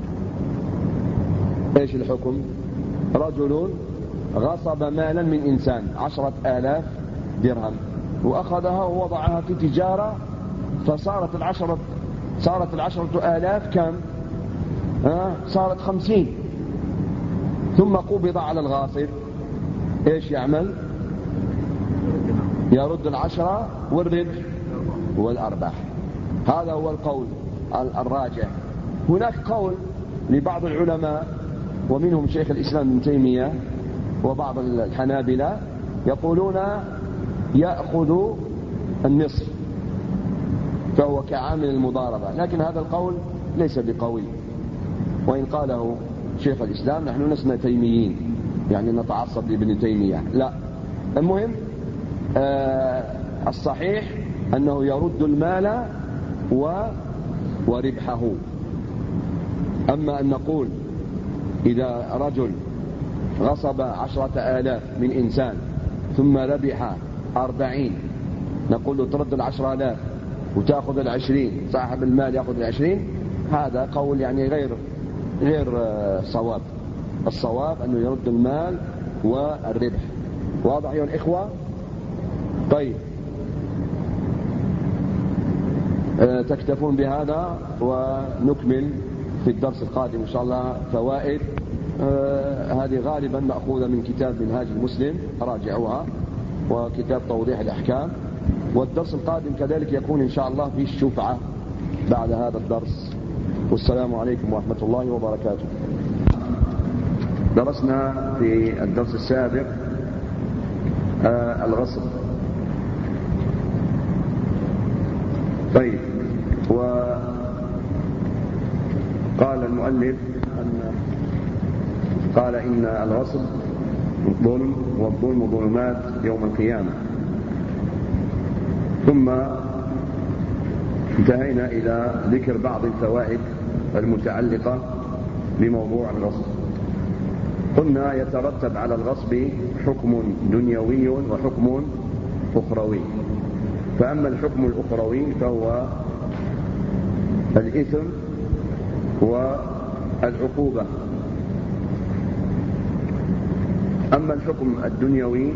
إيش الحكم؟ رجل غصب مالا من إنسان 10,000 درهم وأخذها ووضعها في تجارة، فصارت 10,000 كم؟ صارت 50. ثم قبض على الغاصب، إيش يعمل؟ يرد 10 والربح والأرباح. هذا هو القول الراجح. هناك قول لبعض العلماء ومنهم شيخ الإسلام ابن تيمية وبعض الحنابلة يقولون يأخذ النصف فهو كعامل المضاربة، لكن هذا القول ليس بقوي، وإن قاله شيخ الإسلام نحن لسنا تيميين يعني نتعصب لابن تيمية، لا. المهم الصحيح أنه يرد المال وربحه. أما أن نقول إذا رجل غصب 10,000 من إنسان ثم ربح 40، نقول له ترد 10,000 وتأخذ 20، صاحب المال يأخذ 20. هذا قول يعني غير صواب. الصواب أنه يرد المال والربح. واضح يا الإخوة؟ طيب، تكتفون بهذا ونكمل في الدرس القادم إن شاء الله فوائد. هذه غالبا مأخوذة من كتاب منهاج المسلم، راجعوها، وكتاب توضيح الأحكام. والدرس القادم كذلك يكون إن شاء الله في الشفعة بعد هذا الدرس. والسلام عليكم ورحمة الله وبركاته. درسنا في الدرس السابق الغصب. طيب، وقال المؤلف قال إن الغصب ظلم، والظلم ظلمات يوم القيامة. ثم انتهينا إلى ذكر بعض الفوائد المتعلقة بموضوع الغصب. قلنا يترتب على الغصب حكم دنيوي وحكم أخروي. فأما الحكم الأخروي فهو الإثم والعقوبة. أما الحكم الدنيوي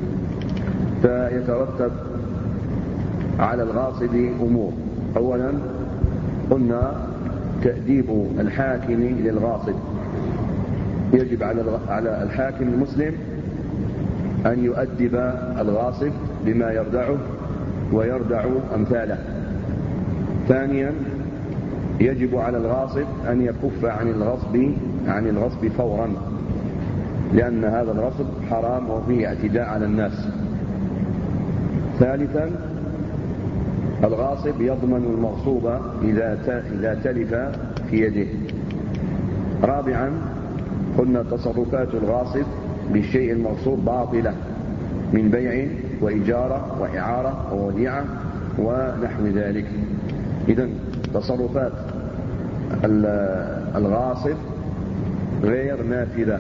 فيترتب على الغاصب أمور. أولا قلنا تأديب الحاكم للغاصب. يجب على الحاكم المسلم أن يؤدب الغاصب بما يردعه ويردع أمثاله. ثانيا يجب على الغاصب أن يكف عن الغصب فورا، لأن هذا الغصب حرام وفيه اعتداء على الناس. ثالثا الغاصب يضمن المغصوب إذا تلف في يده. رابعا قلنا تصرفات الغاصب بالشيء المغصوب باطلة من بيع وإجارة وإعارة ووديعة ونحو ذلك. إذن تصرفات الغاصب غير نافذة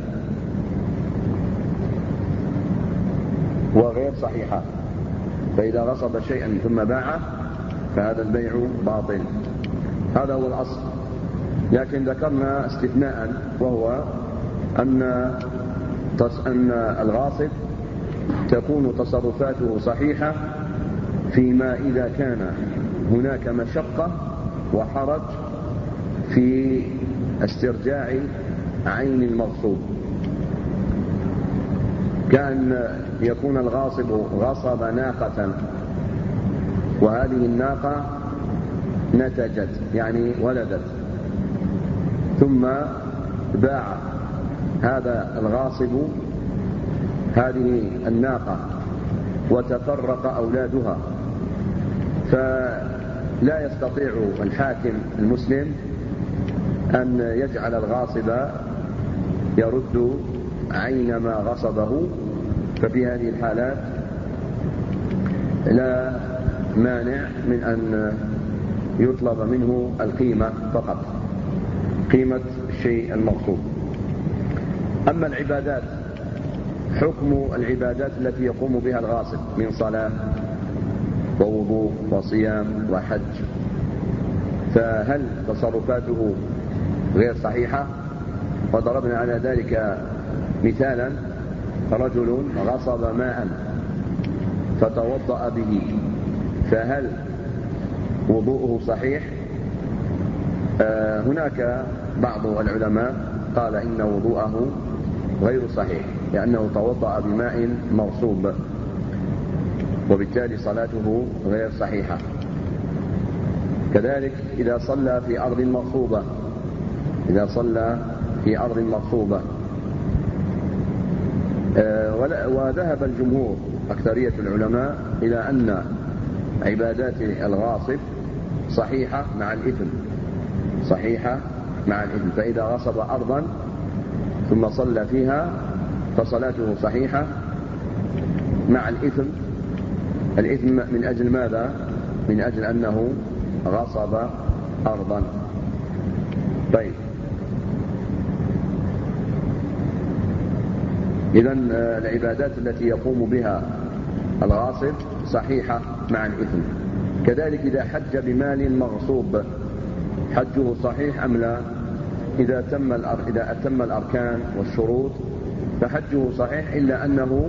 وغير صحيحة، فإذا غصب شيئا ثم باعه فهذا البيع باطل. هذا هو الأصل. لكن ذكرنا استثناء، وهو أن الغاصب تكون تصرفاته صحيحة فيما إذا كان هناك مشقة وحرج في استرجاع عين المغصوب، كأن يكون الغاصب غصب ناقة وهذه الناقة نتجت يعني ولدت، ثم باع هذا الغاصب هذه الناقة وتفرق أولادها، فلا يستطيع الحاكم المسلم أن يجعل الغاصب يرد عين ما غصبه. ففي هذه الحالات لا مانع من أن يطلب منه القيمة فقط، قيمة الشيء المغصوب. أما العبادات، حكم العبادات التي يقوم بها الغاصب من صلاة ووضوء وصيام وحج، فهل تصرفاته غير صحيحة؟ وضربنا على ذلك مثالا: رجل غصب ماء فتوضأ به، فهل وضوءه صحيح؟ هناك بعض العلماء قال إن وضوءه غير صحيح، لأنه توضأ بماء مغصوب، وبالتالي صلاته غير صحيحة. كذلك إذا صلى في أرض مغصوبة، وذهب الجمهور أكثرية العلماء إلى أن عبادات الغاصب صحيحة مع الإثم، فإذا غصب أرضا ثم صلى فيها فصلاته صحيحة مع الإثم من أجل ماذا؟ من أجل أنه غصب أرضا. طيب، إذن العبادات التي يقوم بها الغاصب صحيحة مع الإثم. كذلك إذا حج بمال مغصوب، حجه صحيح أم لا؟ إذا أتم الأركان والشروط فحجه صحيح، إلا أنه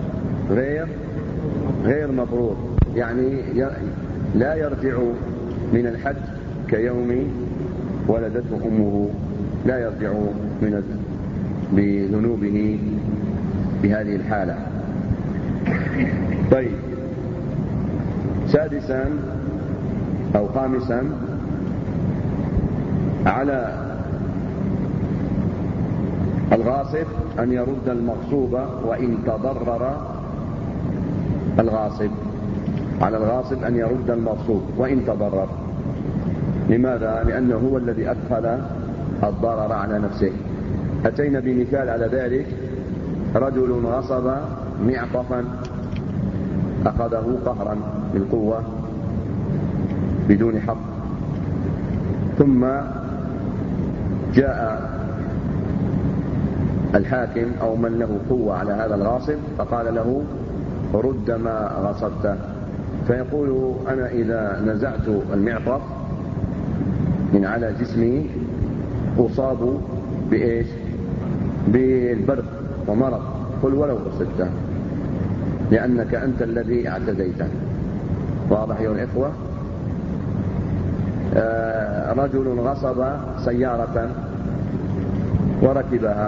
غير مبرور، يعني لا يرجع من الحج كيوم ولدته أمه، لا يرجع بذنوبه بهذه الحالة. طيب، سادسا أو خامسا، على الغاصب أن يرد المغصوب وإن تضرر الغاصب. على الغاصب أن يرد المغصوب وإن تضرر. لماذا؟ لأنه هو الذي أدخل الضرر على نفسه. أتينا بمثال على ذلك رجل غصب معطفا أخذه قهرا بالقوة بدون حق، ثم جاء الحاكم أو من له قوة على هذا الغاصب فقال له رد ما غصبته، فيقول أنا إذا نزعت المعطف من على جسمي أصاب بإيش؟ بالبرد ومرض. قل ولو غصبته لأنك أنت الذي اعتديته. واضح يا الإخوة؟ رجل غصب سيارة وركبها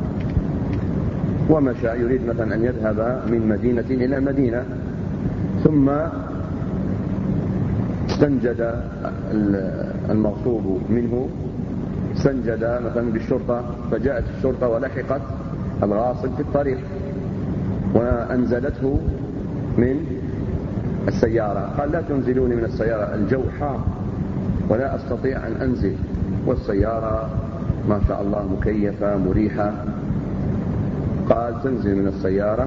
ومشى يريد مثلا أن يذهب من مدينة إلى مدينة، ثم استنجد المغصوب منه، استنجد مثلا بالشرطة، فجاءت الشرطة ولحقت الغاصب في الطريق وأنزلته من السيارة. قال لا تنزلوني من السيارة، الجو حار ولا أستطيع أن أنزل، والسيارة ما شاء الله مكيفة مريحة. قال تنزل من السيارة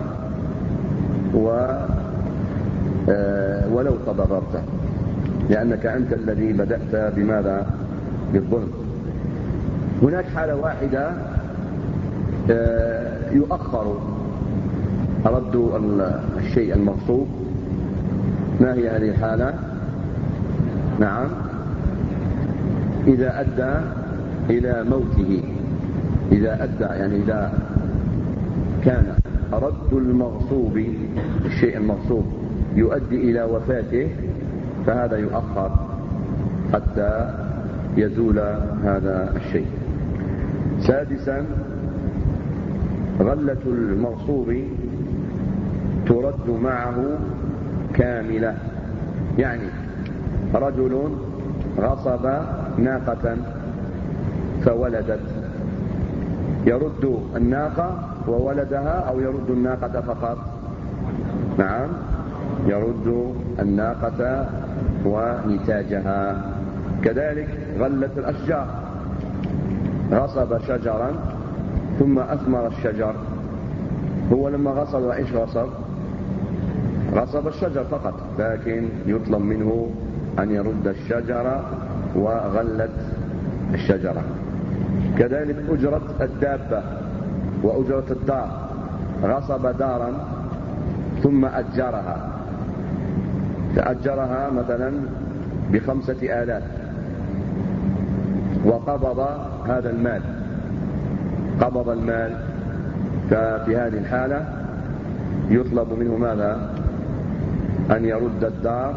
ولو تضررت، لأنك أنت الذي بدأت بماذا؟ بالظلم. هناك حالة واحدة يؤخر رد الشيء المغصوب. ما هي هذه الحالة؟ نعم، إذا أدى إلى موته، إذا أدى يعني إذا كان رد المغصوب الشيء المغصوب يؤدي إلى وفاته فهذا يؤخر حتى يزول هذا الشيء. سادسا غلة المغصوب ترد معه كاملة، يعني رجل غصب ناقة فولدت، يرد الناقة وولدها أو يرد الناقة فقط؟ نعم، يرد الناقة ونتاجها. كذلك غلة الأشجار، غصب شجرا ثم أثمر الشجر، هو لما غصب إيش غصب؟ غصب الشجر فقط، لكن يطلب منه أن يرد الشجر وغلة الشجرة. كذلك أجرة الدابة وأجرة الدار، غصب دارا ثم أجرها، تأجرها مثلا ب5,000 وقبض هذا المال، قبض المال، ففي هذه الحالة يطلب منه ماذا؟ أن يرد الدار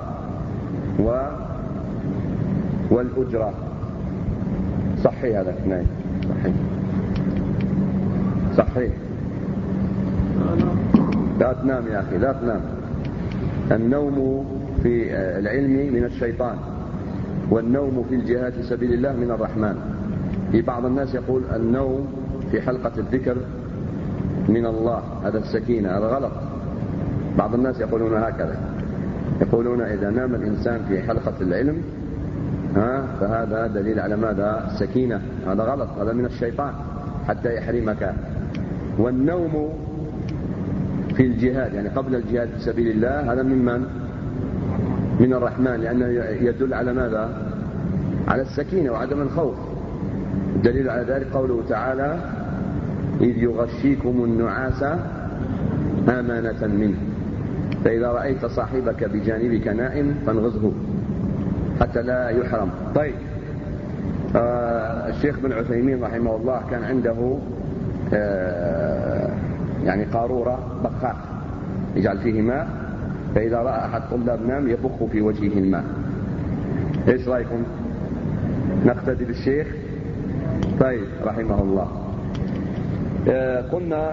والأجرة. صحيح هذا؟ نعم صحيح صحيح. لا تنام يا أخي، لا تنام. النوم في العلم من الشيطان، والنوم في الجهاد في سبيل الله من الرحمن. في بعض الناس يقول النوم في حلقة الذكر من الله، هذا السكينة، هذا غلط. بعض الناس يقولون هكذا، يقولون إذا نام الإنسان في حلقة العلم فهذا دليل على ماذا؟ السكينة. هذا غلط، هذا من الشيطان حتى يحرمك. والنوم في الجهاد يعني قبل الجهاد في سبيل الله هذا من الرحمن، لأنه يدل على ماذا؟ على السكينة وعدم الخوف. الدليل على ذلك قوله تعالى إذ يغشيكم النعاس أمانة منه، فإذا رأيت صاحبك بجانبك نائم فانغزه حتى لا يحرم. طيب، الشيخ بن عثيمين رحمه الله كان عنده يعني قارورة بخاخ يجعل فيه ماء، فإذا رأى أحد طلاب نام يبخ في وجهه الماء. إيش رأيكم؟ نقتدي بالشيخ؟ طيب رحمه الله. قلنا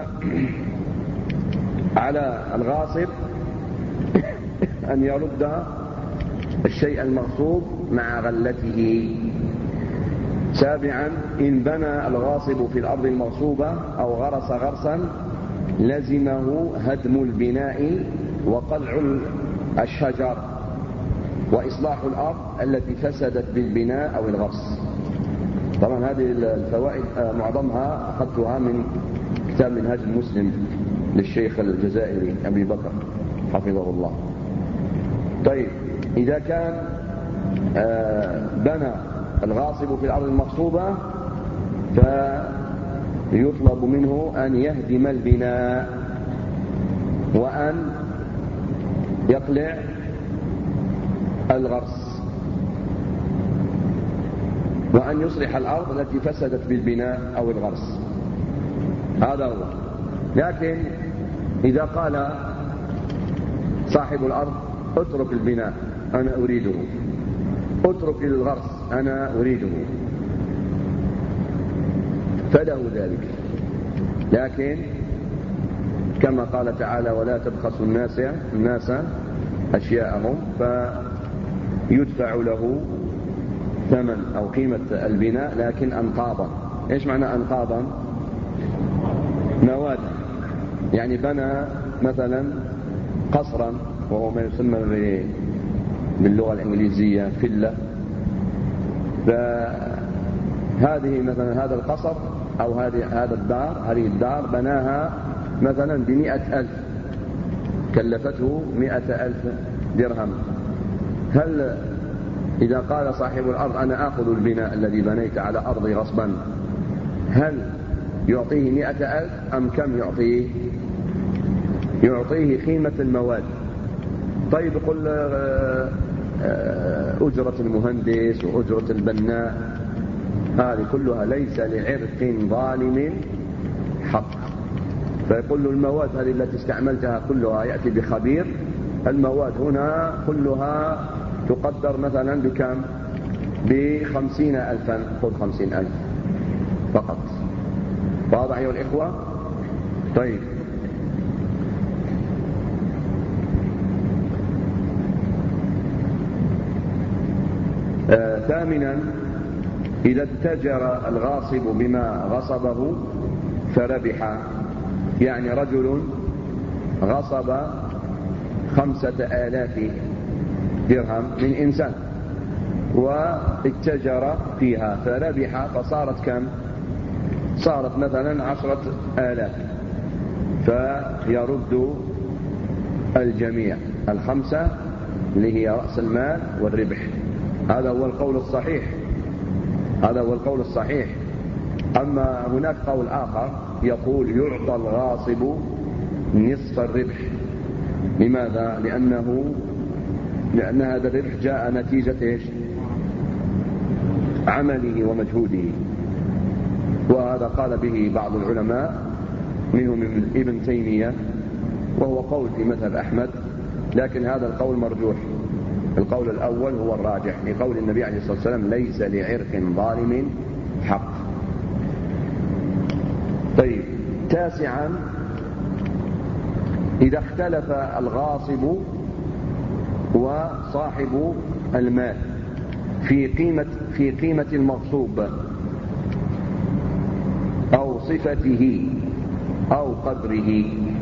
على الغاصب أن يرد الشيء المغصوب مع غلته. سابعا إن بنى الغاصب في الأرض المغصوبة أو غرس غرسا لزمه هدم البناء وقلع الشجر وإصلاح الأرض التي فسدت بالبناء أو الغرس. طبعا هذه الفوائد معظمها أخذتها من كتاب منهاج المسلم للشيخ الجزائري أبي بكر حفظه الله. طيب إذا كان بنى الغاصب في الأرض المغصوبة فيطلب منه أن يهدم البناء وأن يقلع الغرس وأن يصلح الأرض التي فسدت بالبناء أو الغرس. هذا هو. لكن إذا قال صاحب الأرض اترك البناء أنا أريده، اترك الغرس أنا أريده، فله ذلك. لكن كما قال تعالى ولا تبخسوا الناس أشياءهم، فيدفع له ثمن أو قيمة البناء لكن أنقاضا. إيش معنى أنقاضا؟ نوادا، يعني بنى مثلا قصرا وهو ما يسمى باللغة الإنجليزية فيلا، فهذه مثلا هذا القصر أو هذه الدار بناها مثلا ب100,000، كلفته 100,000 درهم. هل إذا قال صاحب الأرض أنا آخذ البناء الذي بنيت على أرضي غصبا، هل يعطيه 100,000 أم كم يعطيه؟ يعطيه قيمة المواد. طيب يقول أجرة المهندس وأجرة البناء هذه كلها ليس لعرق ظالم حق، فيقول له المواد هذه التي استعملتها كلها، يأتي بخبير، المواد هنا كلها تقدر مثلا بكم؟ ب50,000، خذ 50,000 فقط. واضح أيها الإخوة؟ طيب ثامنا إذا اتجر الغاصب بما غصبه فربح، يعني رجل غصب 5,000 درهم من إنسان واتجر فيها فربح، فصارت كم؟ صارت مثلا 10,000، فيرد الجميع 5 اللي هي رأس المال والربح. هذا هو القول الصحيح، هذا هو القول الصحيح. أما هناك قول آخر يقول يعطى الغاصب نصف الربح. لماذا؟ لأن هذا الربح جاء نتيجة إيش؟ عمله ومجهوده. وهذا قال به بعض العلماء منهم ابن تيمية، وهو قول في مذهب أحمد، لكن هذا القول مرجوح. القول الأول هو الراجح لقول النبي عليه الصلاة والسلام ليس لعرق ظالم حق. طيب تاسعا إذا اختلف الغاصب وصاحب المال في قيمة المغصوب أو صفته أو قدره،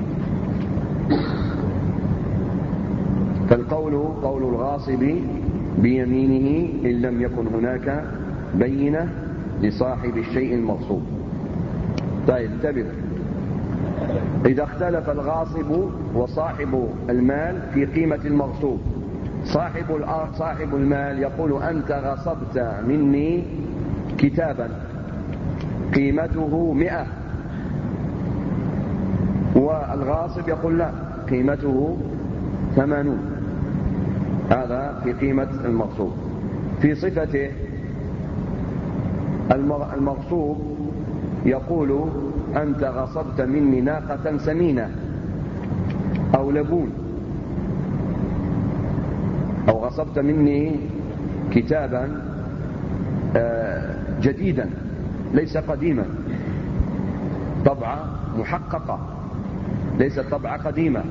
فالقول قول الغاصب بيمينه إن لم يكن هناك بينة لصاحب الشيء المغصوب. طيب انتبه، إذا اختلف الغاصب وصاحب المال في قيمة المغصوب، صاحب المال يقول أنت غصبت مني كتابا قيمته 100، والغاصب يقول لا قيمته 80. هذا في قيمة المغصوب. في صفته المغصوب يقول أنت غصبت مني ناقة سمينة أو لبون، أو غصبت مني كتابا جديدا ليس قديما، طبعة محققة ليست طبعة قديمة.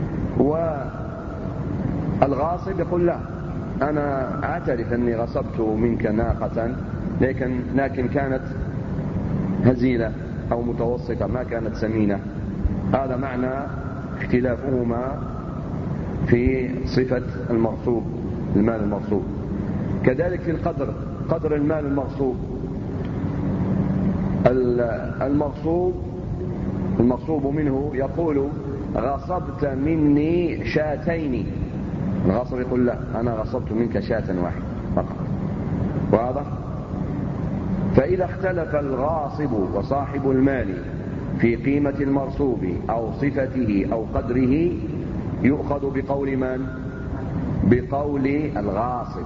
والغاصب يقول لا أنا أعترف أني غصبت منك ناقة لكن كانت هزيلة أو متوسطة ما كانت سمينة. هذا معنى اختلافهما في صفة المغصوب، المال المغصوب. كذلك في قدر المال المغصوب. المغصوب المغصوب منه يقول غصبت مني شاتين، الغاصب يقول لا أنا غصبت منك شاة واحدة فقط. واضح؟ فإذا اختلف الغاصب وصاحب المال في قيمة المغصوب أو صفته أو قدره يؤخذ بقول من؟ بقول الغاصب،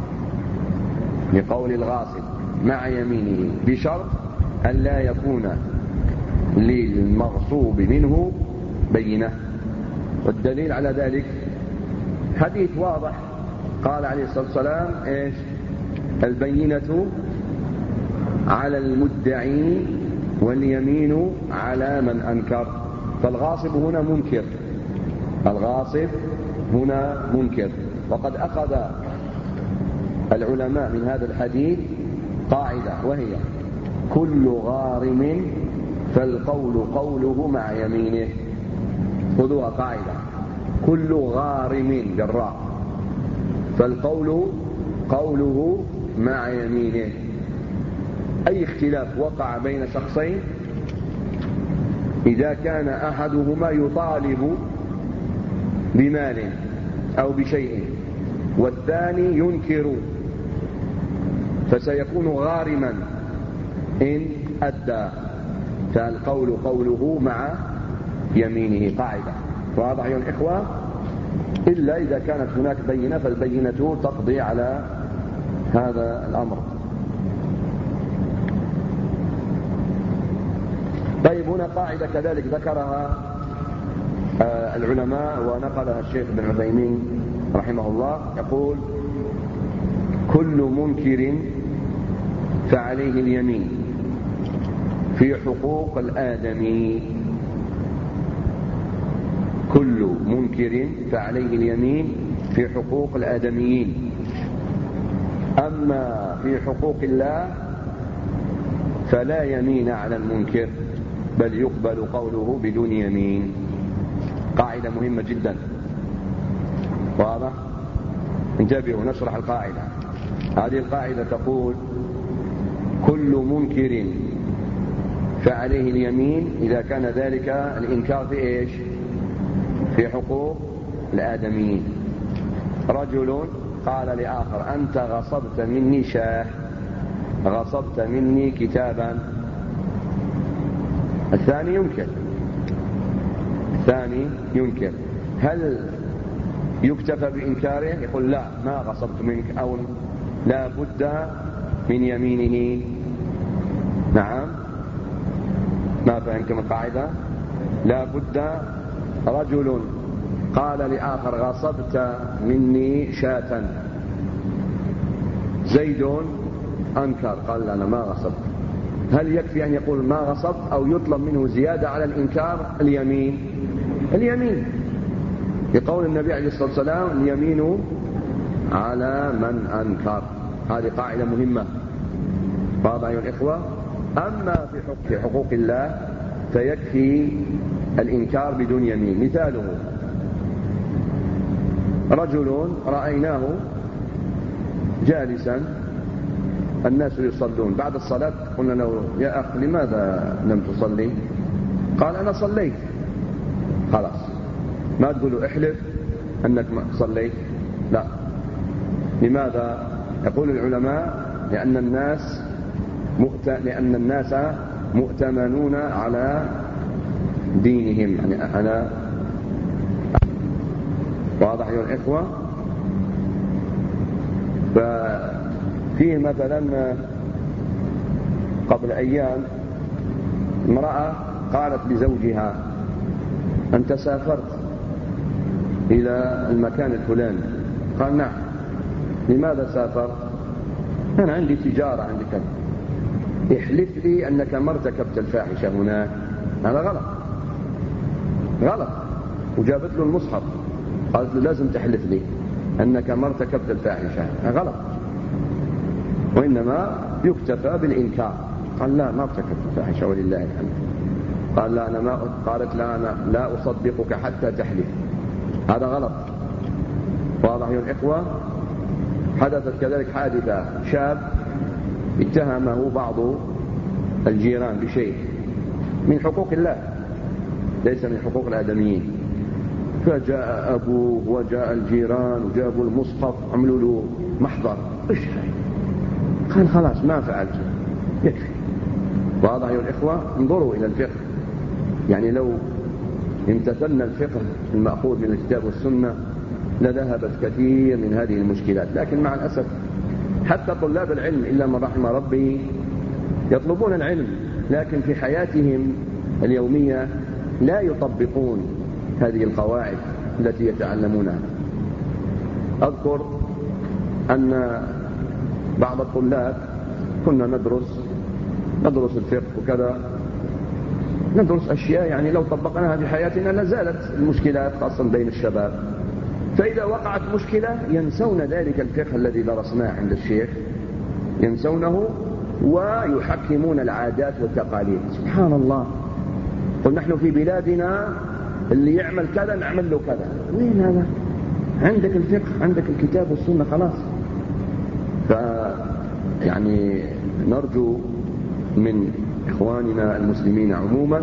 بقول الغاصب مع يمينه، بشرط أن لا يكون للمغصوب منه بينة. والدليل على ذلك حديث واضح قال عليه الصلاة والسلام إيش؟ البينة على المدعي واليمين على من أنكر. فالغاصب هنا منكر، الغاصب هنا منكر. وقد أخذ العلماء من هذا الحديث قاعدة، وهي كل غارم فالقول قوله مع يمينه. خذوها قاعدة، كل غارم بالراء فالقول قوله مع يمينه. أي اختلاف وقع بين شخصين إذا كان أحدهما يطالب بمال أو بشيء والثاني ينكر فسيكون غارما إن أدى، فالقول قوله مع يمينه قاعدة. واضح يا الإخوة؟ إلا إذا كانت هناك بينة فالبينة تقضي على هذا الأمر. طيب هنا قاعدة كذلك ذكرها العلماء ونقلها الشيخ ابن عثيمين رحمه الله، يقول كل منكر فعليه اليمين في حقوق الآدمي. كل منكر فعليه اليمين في حقوق الآدميين. أما في حقوق الله فلا يمين على المنكر بل يقبل قوله بدون يمين. قاعدة مهمة جدا. واضح؟ انتبهوا نشرح القاعدة. هذه القاعدة تقول كل منكر فعليه اليمين إذا كان ذلك الإنكار في إيش؟ في حقوق الآدميين. رجل قال لآخر أنت غصبت مني شاه، غصبت مني كتابا. الثاني ينكر. هل يكتفى بإنكاره؟ يقول لا ما غصبت منك، أو لا بد من يمينه. نعم، ما فهمتم القاعدة؟ لا بد. رجل قال لآخر غصبت مني شاة، زيد أنكر قال لا أنا ما غصبت. هل يكفي أن يقول ما غصبت أو يطلب منه زيادة على الإنكار؟ اليمين لقول النبي عليه الصلاة والسلام اليمين على من أنكر. هذه قاعدة مهمة. واضح يا الإخوة؟ أما في حقوق الله فيكفي الإنكار بدون يمين. مثاله رجل رأيناه جالسا الناس يصلون، بعد الصلاة قلنا له يا أخ لماذا لم تصلي؟ قال أنا صليت. خلاص ما تقول له احلف أنك ما صليت، لا. لماذا؟ يقول العلماء لأن الناس مؤتمنون على دينهم، يعني أنا. واضح يا الإخوة؟ ففيه مثلا قبل أيام امرأة قالت لزوجها أنت سافرت إلى المكان الفلاني، قال نعم. لماذا سافرت؟ أنا عندي تجارة عندي كذا. احلف لي أنك ما ارتكبت الفاحشة هناك. هذا غلط. وجابت له المصحف قالت له لازم تحلف لي أنك ما ارتكبت الفاحشة. غلط. وإنما يكتفى بالإنكار. قال لا ما ارتكبت الفاحشة ولله الحمد. قال لا أنا ما. قالت لا أنا لا أصدقك حتى تحلف. هذا غلط. واضح يا الإخوة؟ حدثت كذلك حادثة، شاب اتهمه بعض الجيران بشيء من حقوق الله، ليس من حقوق الآدميين. فجاء أبوه وجاء الجيران وجابوا المصحف عملوا له محضر، إيش هاي؟ قال خلاص ما فعلت، يكفي. واضح أيها الإخوة؟ انظروا إلى الفقه، يعني لو امتثلنا الفقه المأخوذ من الكتاب والسنة لذهبت كثير من هذه المشكلات. لكن مع الأسف حتى طلاب العلم إلا من رحم ربي يطلبون العلم، لكن في حياتهم اليومية لا يطبقون هذه القواعد التي يتعلمونها. أذكر أن بعض الطلاب كنا ندرس الفقه وكذا، ندرس أشياء يعني لو طبقناها في حياتنا لزالت المشكلات خاصة بين الشباب. فإذا وقعت مشكلة ينسون ذلك الفقه الذي درسناه عند الشيخ، ينسونه ويحكمون العادات والتقاليد. سبحان الله، قل نحن في بلادنا اللي يعمل كذا نعمل له كذا. وين هذا؟ عندك الفقه، عندك الكتاب والسنة، خلاص. يعني نرجو من إخواننا المسلمين عموما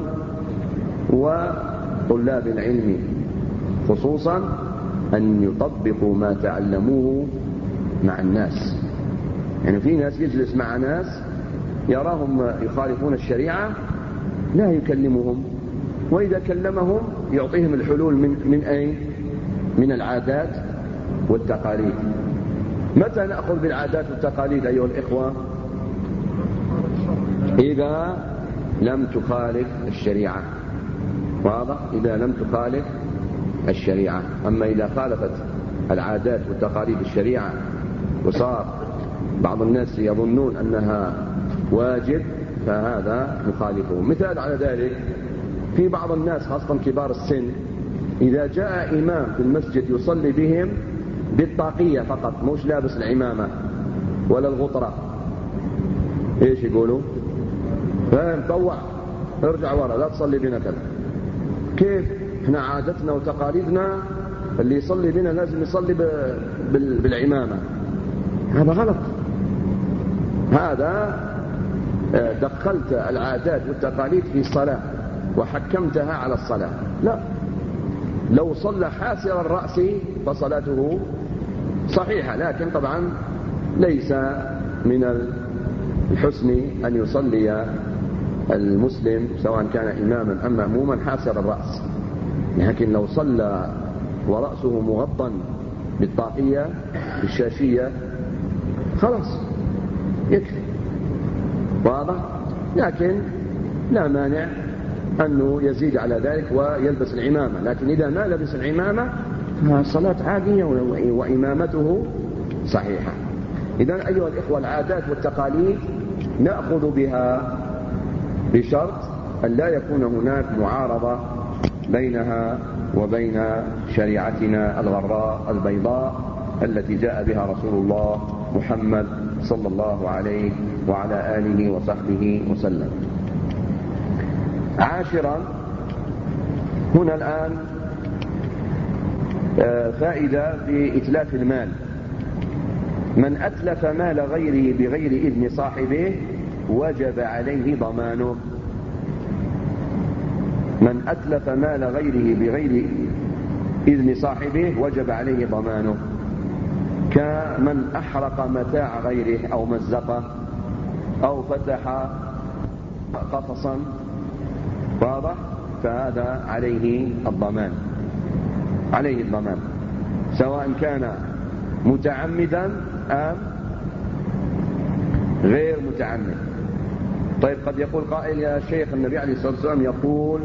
وطلاب العلم خصوصا أن يطبقوا ما تعلموه مع الناس. يعني في ناس يجلس مع ناس يراهم يخالفون الشريعة لا يكلمهم، وإذا كلمهم يعطيهم الحلول من أين؟ من العادات والتقاليد. متى نأخذ بالعادات والتقاليد أيها الإخوة؟ إذا لم تخالف الشريعة. واضح؟ إذا لم تخالف الشريعة. أما إذا خالفت العادات والتقاليد الشريعة وصار بعض الناس يظنون أنها واجب فهذا مخالفه. مثال على ذلك في بعض الناس خاصة كبار السن إذا جاء إمام في المسجد يصلي بهم بالطاقية فقط، مش لابس العمامة ولا الغطرة، إيش يقولوا؟ فاهم؟ طوع، ارجع ورا، لا تصلي بنا كذا. كيف؟ احنا عادتنا وتقاليدنا اللي يصلي بنا لازم يصلي بالعمامة. هذا غلط. هذا دخلت العادات والتقاليد في الصلاة وحكمتها على الصلاة. لا، لو صلى حاسر الرأس فصلاته صحيحة، لكن طبعا ليس من الحسن أن يصلي المسلم سواء كان إماما أم مأموما حاسر الرأس. لكن لو صلى ورأسه مغطى بالطاقية بالشاشية خلاص يكفي. واضح؟ لكن لا مانع أنه يزيد على ذلك ويلبس العمامة، لكن إذا ما لبس العمامة فالصلاة عادية وإمامته صحيحة. إذن أيها الإخوة العادات والتقاليد نأخذ بها بشرط أن لا يكون هناك معارضة بينها وبين شريعتنا الغراء البيضاء التي جاء بها رسول الله محمد صلى الله عليه وعلى آله وصحبه وسلم. عاشرا، هنا الآن فائدة في إتلاف المال. من أتلف مال غيره بغير إذن صاحبه وجب عليه ضمانه. من أتلف مال غيره بغير إذن صاحبه وجب عليه ضمانه، كمن أحرق متاع غيره أو مزقه أو فتح قفصا. واضح؟ فهذا عليه الضمان، عليه الضمان سواء كان متعمدا أم غير متعمد. طيب قد يقول قائل يا شيخ النبي عليه الصلاة والسلام يقول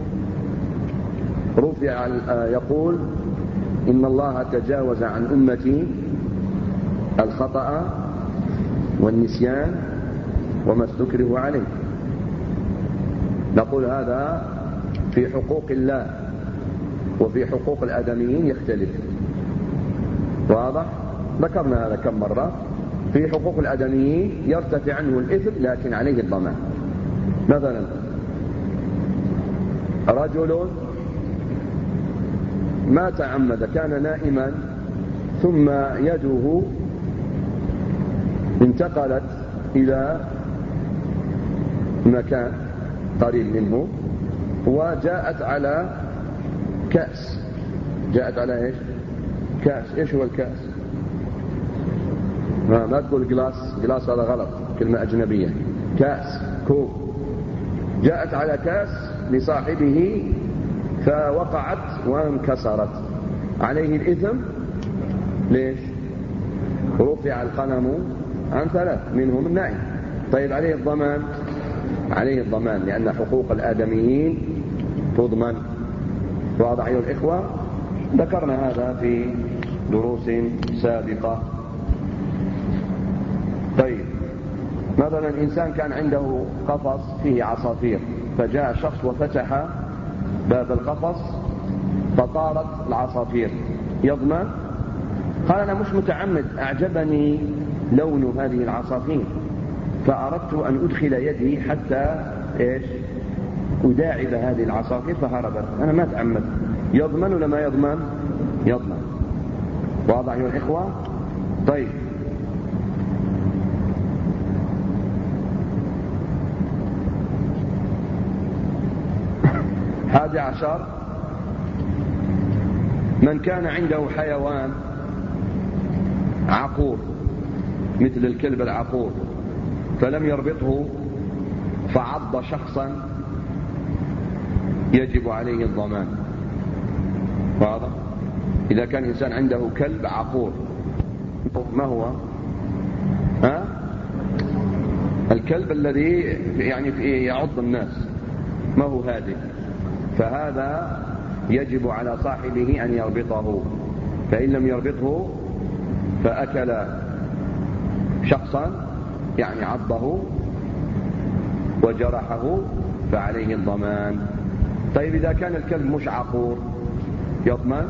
يقول إن الله تجاوز عن أمتي الخطأ والنسيان وما استكره عليه. نقول هذا في حقوق الله وفي حقوق الآدميين يختلف. واضح؟ ذكرنا هذا كم مرة. في حقوق الآدميين يرتفع عنه الإثم لكن عليه الضمان. مثلا رجل ما تعمد، كان نائما ثم يده انتقلت إلى مكان قريب منه وجاءت على كأس. جاءت على إيش؟ كأس. إيش هو الكأس؟ ما تقول جلاس، جلاس هذا غلط، كلمة أجنبية. كأس، كوب. جاءت على كأس لصاحبه فوقعت وانكسرت، عليه الإثم. ليش؟ رفع القلم عن 3 منهم النائم. طيب عليه الضمان؟ عليه الضمان، لأن حقوق الآدميين تضمن. واضح أيها الإخوة؟ ذكرنا هذا في دروس سابقة. طيب مثلا إنسان كان عنده قفص فيه عصافير، فجاء شخص وفتح باب القفص فطارت العصافير، يضمن؟ قال أنا مش متعمد، أعجبني لون هذه العصافير فأردت أن أدخل يدي حتى إيش؟ أداعب هذه العصافير فهربت، أنا ما تعمد. يضمن ولا ما يضمن؟ يضمن. واضح أيها الإخوة؟ طيب هذا 11 من كان عنده حيوان عقور مثل الكلب العقور فلم يربطه فعض شخصا يجب عليه الضمان. واضح؟ إذا كان إنسان عنده كلب عقور، ما هو؟ الكلب الذي يعني يعض الناس، ما هو هذا؟ فهذا يجب على صاحبه أن يربطه، فإن لم يربطه فأكل شخصا يعني عضه وجرحه فعليه الضمان. طيب إذا كان الكلب مش عقور يضمن؟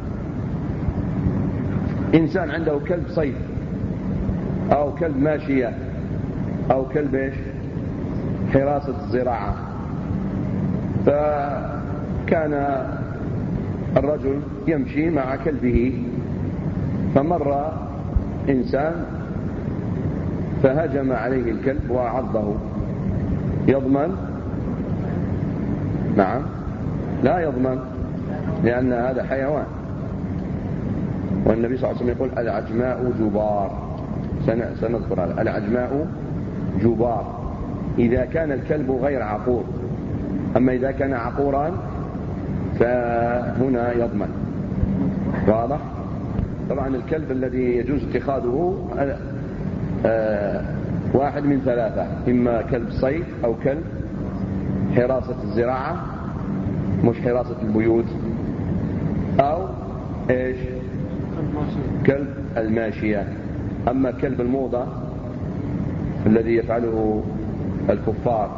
إنسان عنده كلب صيد أو كلب ماشية أو كلب إيش؟ حراسة الزراعة، فكان الرجل يمشي مع كلبه فمر إنسان فهجم عليه الكلب وعضه، يضمن؟ نعم لا يضمن، لأن هذا حيوان، والنبي صلى الله عليه وسلم يقول العجماء جبار. سنذكر هذا، العجماء جبار إذا كان الكلب غير عقور، أما إذا كان عقورا فهنا يضمن. واضح؟ طبعا الكلب الذي يجوز اتخاذه 1 من 3، إما كلب صيد أو كلب حراسة الزراعة مش حراسة البيوت، أو إيش؟ كلب الماشية. أما كلب الموضة الذي يفعله الكفار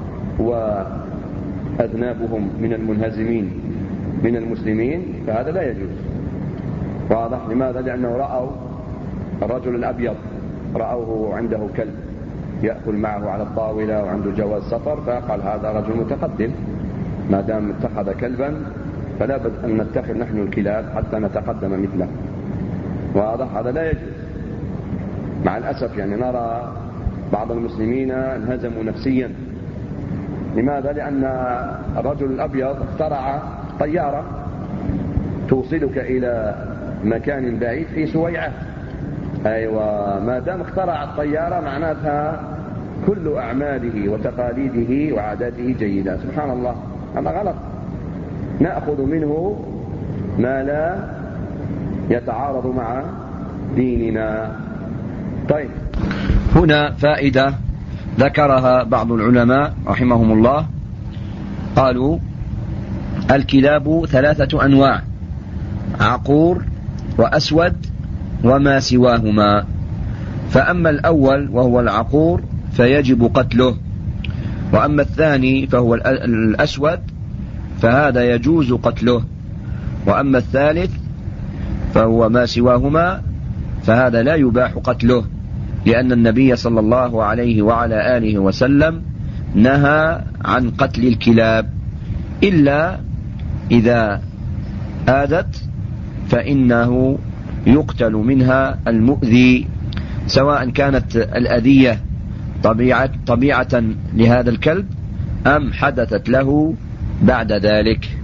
وأذنابهم من المنهزمين من المسلمين فهذا لا يجوز. واضح؟ لماذا؟ لأنه رأوا الرجل الأبيض، رأوه عنده كلب يأكل معه على الطاولة وعنده جواز سفر، فقال هذا رجل متقدم، ما دام اتخذ كلبا فلا بد أن نتخذ نحن الكلاب حتى نتقدم مثله. واضح؟ هذا لا يجوز. مع الأسف يعني نرى بعض المسلمين انهزموا نفسيا. لماذا؟ لأن الرجل الأبيض اخترع طيارة توصلك إلى مكان بعيد في سويعة. أيوة، ما دام اخترع الطيارة معناتها كل أعماله وتقاليده وعاداته جيدة. سبحان الله، هذا غلط. نأخذ منه ما لا يتعارض مع ديننا. طيب، هنا فائدة ذكرها بعض العلماء رحمهم الله، قالوا الكلاب 3 أنواع: عقور وأسود وما سواهما. فأما الأول وهو العقور فيجب قتله، وأما الثاني فهو الأسود فهذا يجوز قتله، وأما الثالث فهو ما سواهما فهذا لا يباح قتله، لأن النبي صلى الله عليه وعلى آله وسلم نهى عن قتل الكلاب إلا إذا آذت فإنه يقتل منها المؤذي، سواء كانت الأذية طبيعة لهذا الكلب أم حدثت له بعد ذلك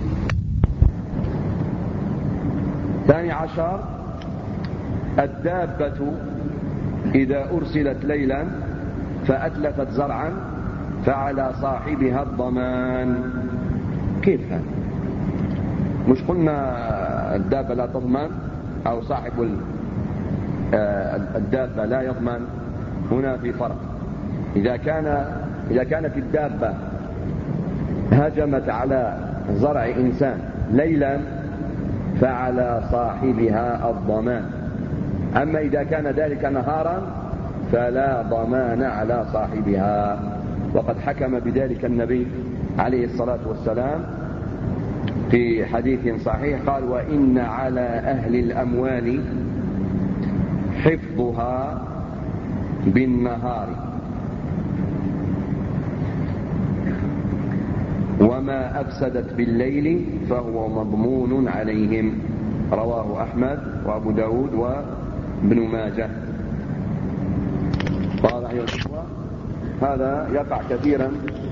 12 الدابة إذا أرسلت ليلا فأتلفت زرعا فعلى صاحبها الضمان. كيف هذا؟ مش قلنا الدابة لا تضمن أو صاحب الدابة لا يضمن؟ هنا في فرق. إذا كانت الدابة هجمت على زرع إنسان ليلا فعلى صاحبها الضمان، أما إذا كان ذلك نهارا فلا ضمان على صاحبها. وقد حكم بذلك النبي عليه الصلاة والسلام في حديث صحيح قال: وإن على أهل الأموال حفظها بالنهار وما أفسدت بالليل فهو مضمون عليهم. رواه أحمد وأبو داود وابن ماجه. قال أيها الأخوة هذا يقع كثيرا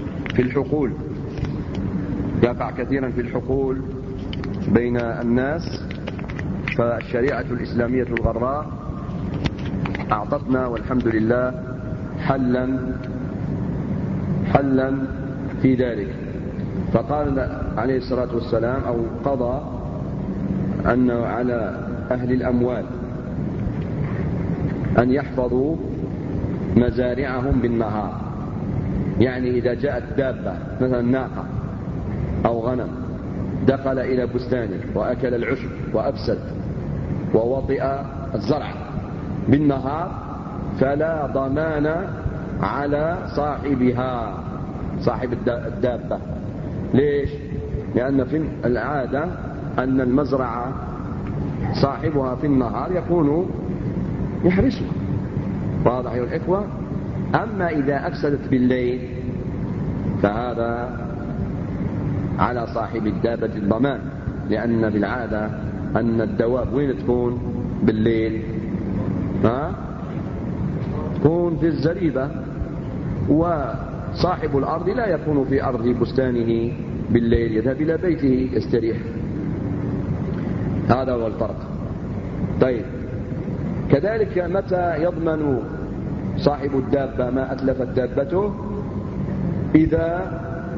في الحقول بين الناس. فالشريعة الإسلامية الغراء أعطتنا والحمد لله حلا في ذلك. فقال عليه الصلاة والسلام أو قضى أن على أهل الأموال أن يحفظوا مزارعهم بالنهار. يعني إذا جاءت دابة مثلا ناقة أو غنم دخل إلى بستانه وأكل العشب وأفسد ووطئ الزرع بالنهار فلا ضمان على صاحب الدابة. ليش؟ لأن في العادة أن المزرعة صاحبها في النهار يكون يحرسها. واضح يا الإخوة؟ أما إذا أفسدت بالليل فهذا على صاحب الدابة الضمان، لأن بالعادة أن الدواب وين تكون بالليل؟ تكون في الزريبة، وصاحب الأرض لا يكون في أرض بستانه بالليل، يذهب إلى بيته يستريح. هذا هو الفرق. طيب، كذلك متى يضمن صاحب الدابة ما أتلفت دابته؟ إذا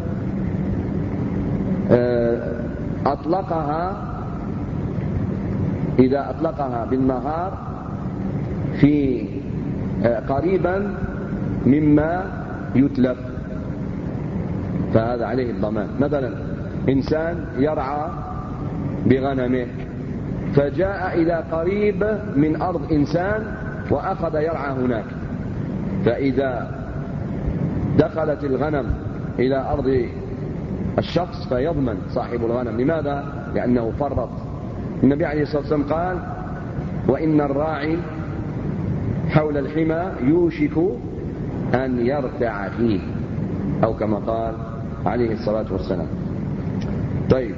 أطلقها بالنهار في قريبا مما يتلف فهذا عليه الضمان. مثلا إنسان يرعى بغنمه فجاء إلى قريب من أرض إنسان وأخذ يرعى هناك، فإذا دخلت الغنم إلى أرض الشخص فيضمن صاحب الغنم. لماذا؟ لأنه فرط. النبي عليه الصلاة والسلام قال: وإن الراعي حول الحمى يوشك أن يرتع فيه، أو كما قال عليه الصلاة والسلام. طيب،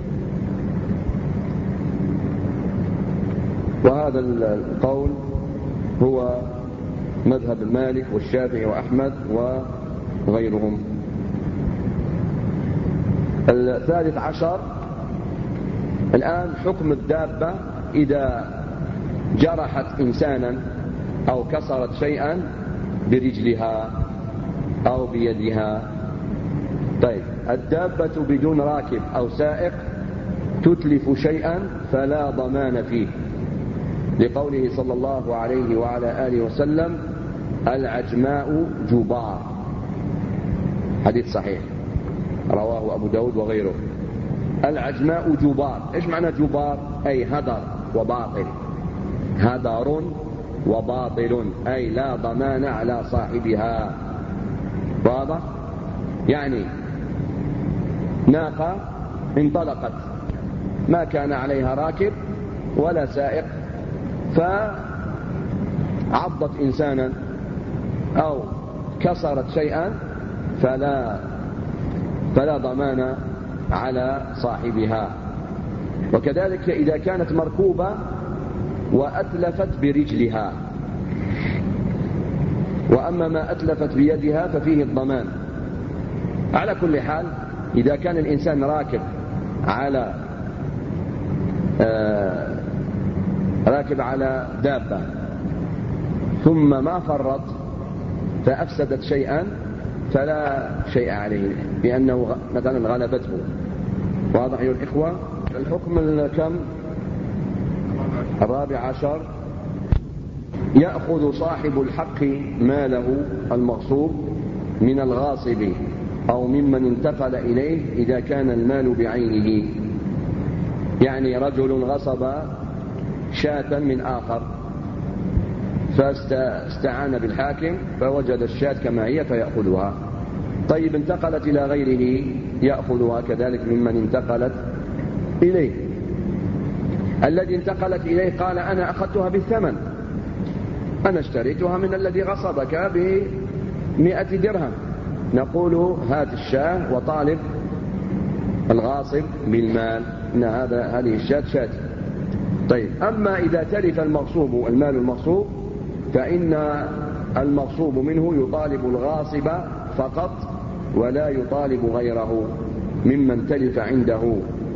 وهذا القول هو مذهب مالك والشافعي وأحمد وغيرهم. 13 الآن حكم الدابة إذا جرحت إنسانا أو كسرت شيئا برجلها أو بيدها. طيب، الدابة بدون راكب أو سائق تتلف شيئا فلا ضمان فيه، لقوله صلى الله عليه وعلى آله وسلم: العجماء جبار. حديث صحيح رواه أبو داود وغيره. العجماء جبار. إيش معنى جبار؟ أي هدر وباطل. هدر وباطل، أي لا ضمان على صاحبها. واضح؟ يعني ناقة انطلقت ما كان عليها راكب ولا سائق فعضت إنسانا أو كسرت شيئا فلا ضمان على صاحبها. وكذلك إذا كانت مركوبة وأتلفت برجلها، وأما ما أتلفت بيدها ففيه الضمان. على كل حال إذا كان الإنسان راكب على دابة ثم ما فرط فأفسدت شيئا فلا شيء عليه، لأنه مثلا غلبته. واضح أيها الإخوة؟ الحكم الكم؟ 14. يأخذ صاحب الحق ماله المغصوب من الغاصب أو ممن انتقل إليه إذا كان المال بعينه. يعني رجل غصب شاة من آخر فاستعان بالحاكم فوجد الشاة كما هي فيأخذها. طيب انتقلت إلى غيره يأخذها كذلك ممن انتقلت إليه. الذي انتقلت إليه قال أنا أخذتها بالثمن، أنا اشتريتها من الذي غصبك ب100 درهم، نقول هات الشاة وطالب الغاصب بالمال إن هذه الشاة شاة. طيب أما إذا تلف المغصوب المال المغصوب فإن المغصوب منه يطالب الغاصب فقط ولا يطالب غيره ممن تلف عنده.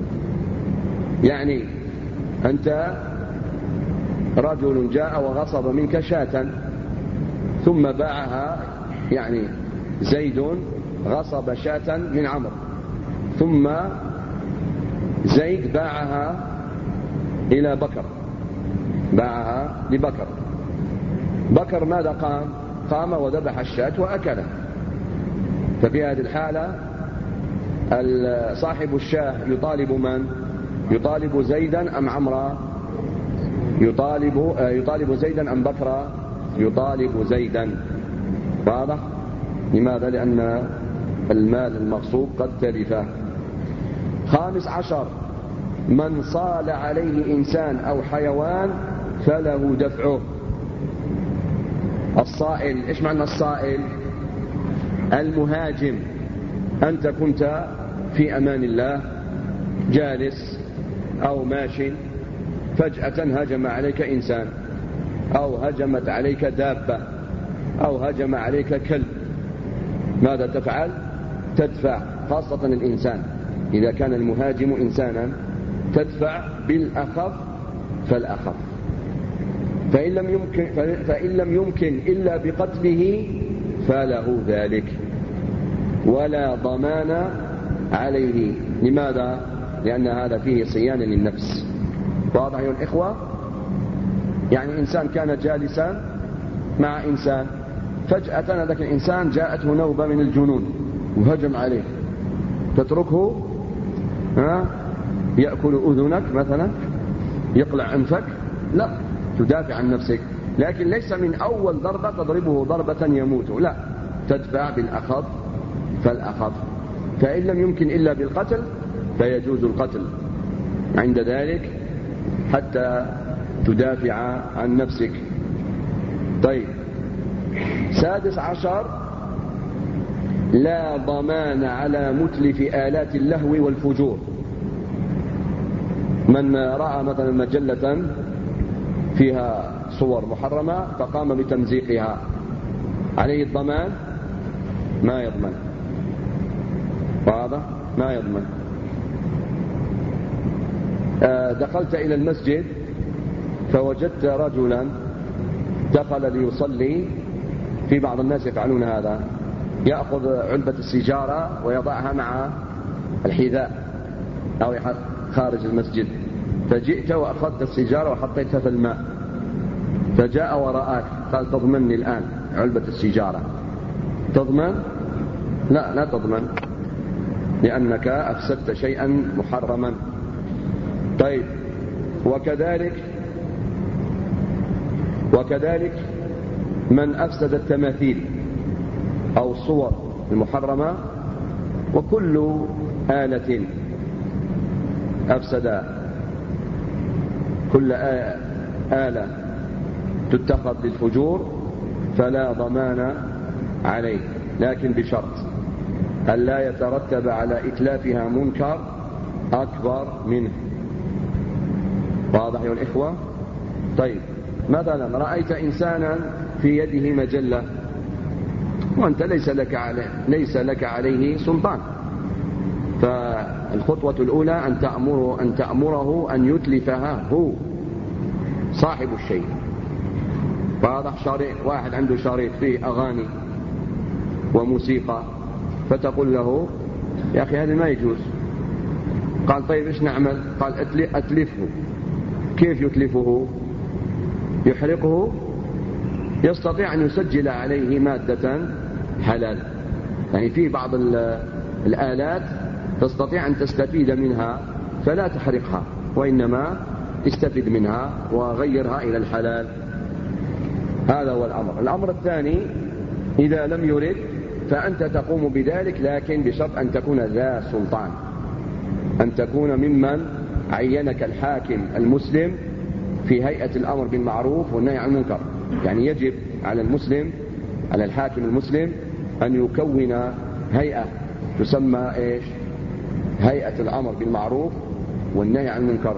يعني أنت رجل جاء وغصب منك شاة ثم باعها، يعني زيد غصب شاة من عمرو ثم زيد باعها إلى بكر، باعها لبكر. بكر ماذا قام وذبح الشاة وأكله. ففي هذه الحالة صاحب الشاة يطالب من؟ يطالب زيدا أم عمرا؟ يطالب زيدا أم بكرا؟ يطالب زيدا. واضح؟ لماذا؟ لأن المال المغصوب قد تلف. 15. من صال عليه إنسان أو حيوان فله دفعه. الصائل، إيش معنى الصائل؟ المهاجم. أنت كنت في أمان الله جالس أو ماشي، فجأة هجم عليك إنسان أو هجمت عليك دابة أو هجم عليك كلب، ماذا تفعل؟ تدفع، خاصة الإنسان إذا كان المهاجم إنسانا تدفع بالأخف فالأخف. فإن لم يمكن إلا بقتله فله ذلك ولا ضمان عليه. لماذا؟ لأن هذا فيه صيانة للنفس. واضح يا الإخوة؟ يعني إنسان كان جالسا مع إنسان، فجأة ذاك الإنسان جاءته نوبة من الجنون وهجم عليه، تتركه يأكل أذنك مثلا، يقلع أنفك؟ لا، تدافع عن نفسك. لكن ليس من أول ضربة تضربه ضربة يموت، لا، تدفع بالأخف فالأخف. فإن لم يمكن إلا بالقتل فيجوز القتل عند ذلك حتى تدافع عن نفسك. طيب 16. لا ضمان على متلف آلات اللهو والفجور. من رأى مثلا مجلة فيها صور محرمة فقام بتمزيقها، عليه الضمان؟ ما يضمن. واضح؟ ما يضمن. دخلت إلى المسجد فوجدت رجلا دخل ليصلي، في بعض الناس يفعلون هذا، يأخذ علبة السيجارة ويضعها مع الحذاء أو خارج المسجد، فجئت وأخذت السيجارة وحطيتها في الماء، فجاء وراءك قال تضمنني الآن علبة السيجارة؟ تضمن؟ لا، لا تضمن، لأنك أفسدت شيئا محرما. طيب وكذلك من أفسد التماثيل أو الصور المحرمة، وكل آلة أفسد، كل آلة تتخذ للفجور فلا ضمان عليه، لكن بشرط ألا يترتب على إتلافها منكر أكبر منه. واضح يا الإخوة؟ طيب مثلا رأيت إنسانا في يده مجلة وأنت ليس لك عليه سلطان، فالخطوة الأولى أن تأمره أن يتلفها هو صاحب الشيء. واضح؟ واحد عنده شريط فيه أغاني وموسيقى، فتقول له يا أخي هذا ما يجوز. قال طيب إيش نعمل؟ قال أتلفه. كيف يتلفه؟ يحرقه؟ يستطيع أن يسجل عليه مادة حلال. يعني في بعض الآلات تستطيع أن تستفيد منها فلا تحرقها، وإنما تستفيد منها وغيرها إلى الحلال. هذا هو الأمر. الأمر الثاني إذا لم يرد فأنت تقوم بذلك، لكن بشرط أن تكون ذا سلطان، أن تكون ممن عينك الحاكم المسلم في هيئة الأمر بالمعروف والنهي عن المنكر. يعني يجب على المسلم، على الحاكم المسلم، أن يكون هيئة تسمى إيش؟ هيئة الأمر بالمعروف والنهي عن المنكر،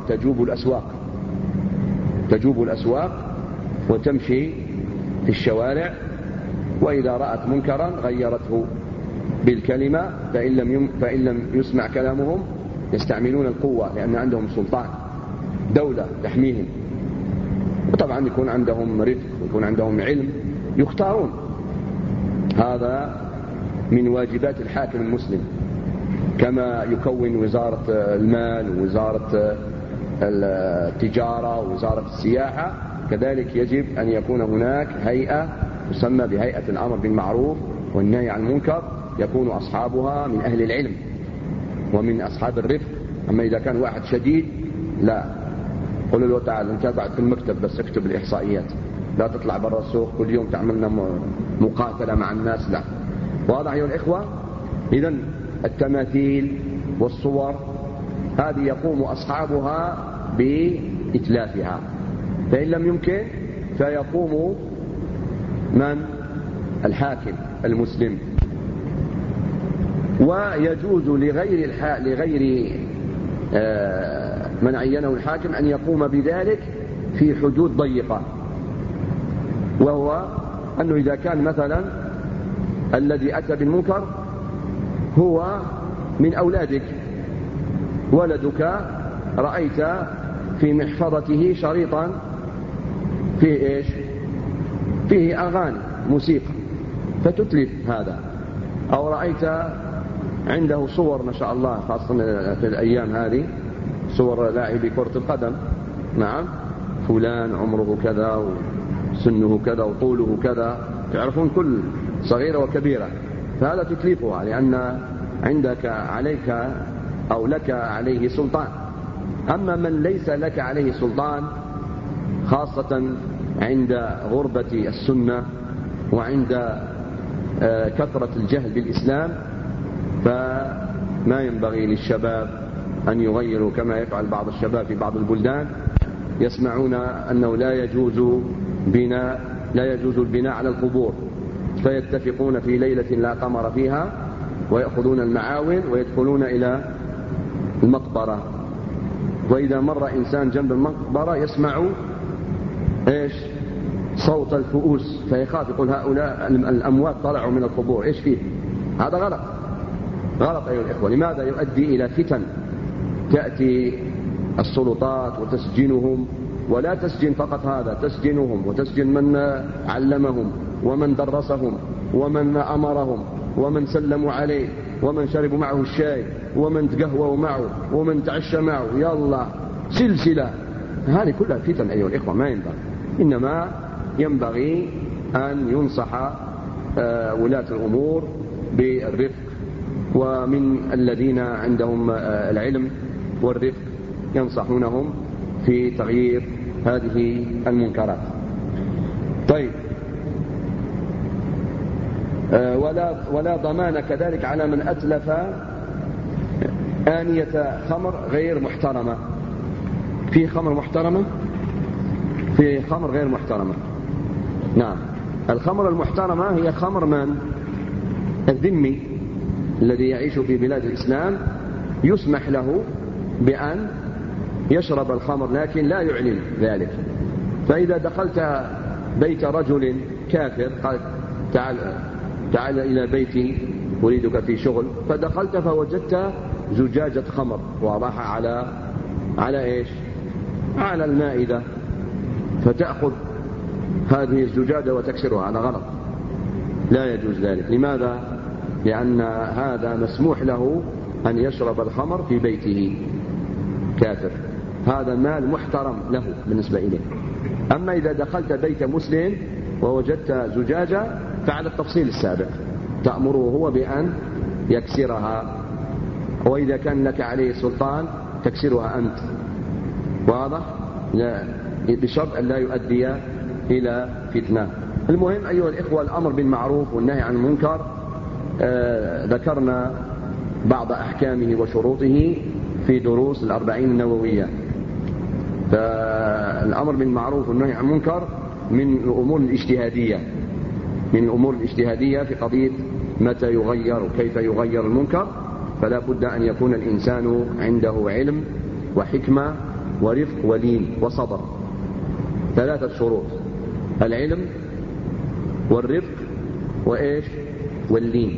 تجوب الأسواق وتمشي في الشوارع، وإذا رأت منكرا غيرته بالكلمة، فإن لم يسمع كلامهم يستعملون القوة، لأن عندهم سلطان، دولة تحميهم. وطبعا يكون عندهم رفق ويكون عندهم علم، يختارون. هذا من واجبات الحاكم المسلم، كما يكون وزارة المال ووزارة التجارة ووزارة السياحة، كذلك يجب أن يكون هناك هيئة تسمى بهيئة الأمر بالمعروف والنهي عن المنكر، يكون أصحابها من أهل العلم ومن أصحاب الرفق. أما إذا كان واحد شديد لا، قل له تعال أنت بعد في المكتب بس اكتب الإحصائيات، لا تطلع برا السوق كل يوم تعملنا مقاتلة مع الناس، لا. واضح أيها الإخوة؟ إذن التماثيل والصور هذه يقوم أصحابها بإتلافها، فإن لم يمكن فيقوم من؟ الحاكم المسلم. ويجوز لغير من عينه الحاكم أن يقوم بذلك في حدود ضيقة، وهو أنه إذا كان مثلا الذي أتى بالمنكر هو من أولادك، ولدك رأيت في محفظته شريطا فيه إيش؟ فيه أغاني موسيقى، فتتلف هذا. أو رأيت عنده صور ما شاء الله، خاصة في الأيام هذه، صور لاعبي كرة القدم، نعم، فلان عمره كذا وسنه كذا وطوله كذا، تعرفون كل صغيرة وكبيرة، فهذا تتلفها، لأن عندك عليك أو لك عليه سلطان. أما من ليس لك عليه سلطان، خاصة عند غربة السنة وعند كثرة الجهل بالإسلام، فما ينبغي للشباب أن يغيروا كما يفعل بعض الشباب في بعض البلدان، يسمعون أنه لا يجوز البناء على القبور، فيتفقون في ليلة لا قمر فيها ويأخذون المعاون ويدخلون إلى المقبرة، وإذا مر إنسان جنب المقبرة يسمع إيش؟ صوت الفؤوس، فيخاف، يقول هؤلاء الأموات طلعوا من القبور، إيش فيه؟ هذا غلط أيها الإخوة. لماذا؟ يؤدي إلى فتن، تأتي السلطات وتسجنهم، ولا تسجن فقط هذا، تسجنهم وتسجن من علمهم ومن درسهم ومن أمرهم ومن سلموا عليه ومن شربوا معه الشاي ومن تقهووا معه ومن تعشى معه، يلا سلسلة. هذه كلها فتن أيها الإخوة، ما ينبغي. إنما ينبغي أن ينصح ولاة الأمور بالرفق، ومن الذين عندهم العلم والرفق ينصحونهم في تغيير هذه المنكرات. طيب، ولا ضمان كذلك على من أتلف آنية خمر غير محترمة. في خمر محترمة، في خمر غير محترمة. نعم، الخمر المحترمة هي خمر من؟ الذمي الذي يعيش في بلاد الإسلام، يسمح له بأن يشرب الخمر لكن لا يعلن ذلك. فإذا دخلت بيت رجل كافر، قال تعال إلى بيتي أريدك في شغل، فدخلت فوجدت زجاجة خمر وضعها على إيش؟ على المائدة، فتأخذ هذه الزجاجة وتكسرها، هذا غلط، لا يجوز ذلك. لماذا؟ لأن هذا مسموح له أن يشرب الخمر في بيته، كافر، هذا مال محترم له بالنسبة إليه. أما إذا دخلت بيت مسلم ووجدت زجاجة فعلى التفصيل السابق، تأمره هو بأن يكسرها، وإذا كان لك عليه سلطان تكسرها أنت، واضح؟ بشرط أن لا يؤدي إلى فتنة. المهم أيها الإخوة، الأمر بالمعروف والنهي عن المنكر ذكرنا بعض أحكامه وشروطه في دروس 40 النووية. فالأمر بالمعروف والنهي عن المنكر من الأمور الاجتهادية في قضية متى يغير وكيف يغير المنكر. فلا بد أن يكون الإنسان عنده علم وحكمة ورفق ولين وصبر، 3 شروط: العلم والرفق وإيش؟ واللين.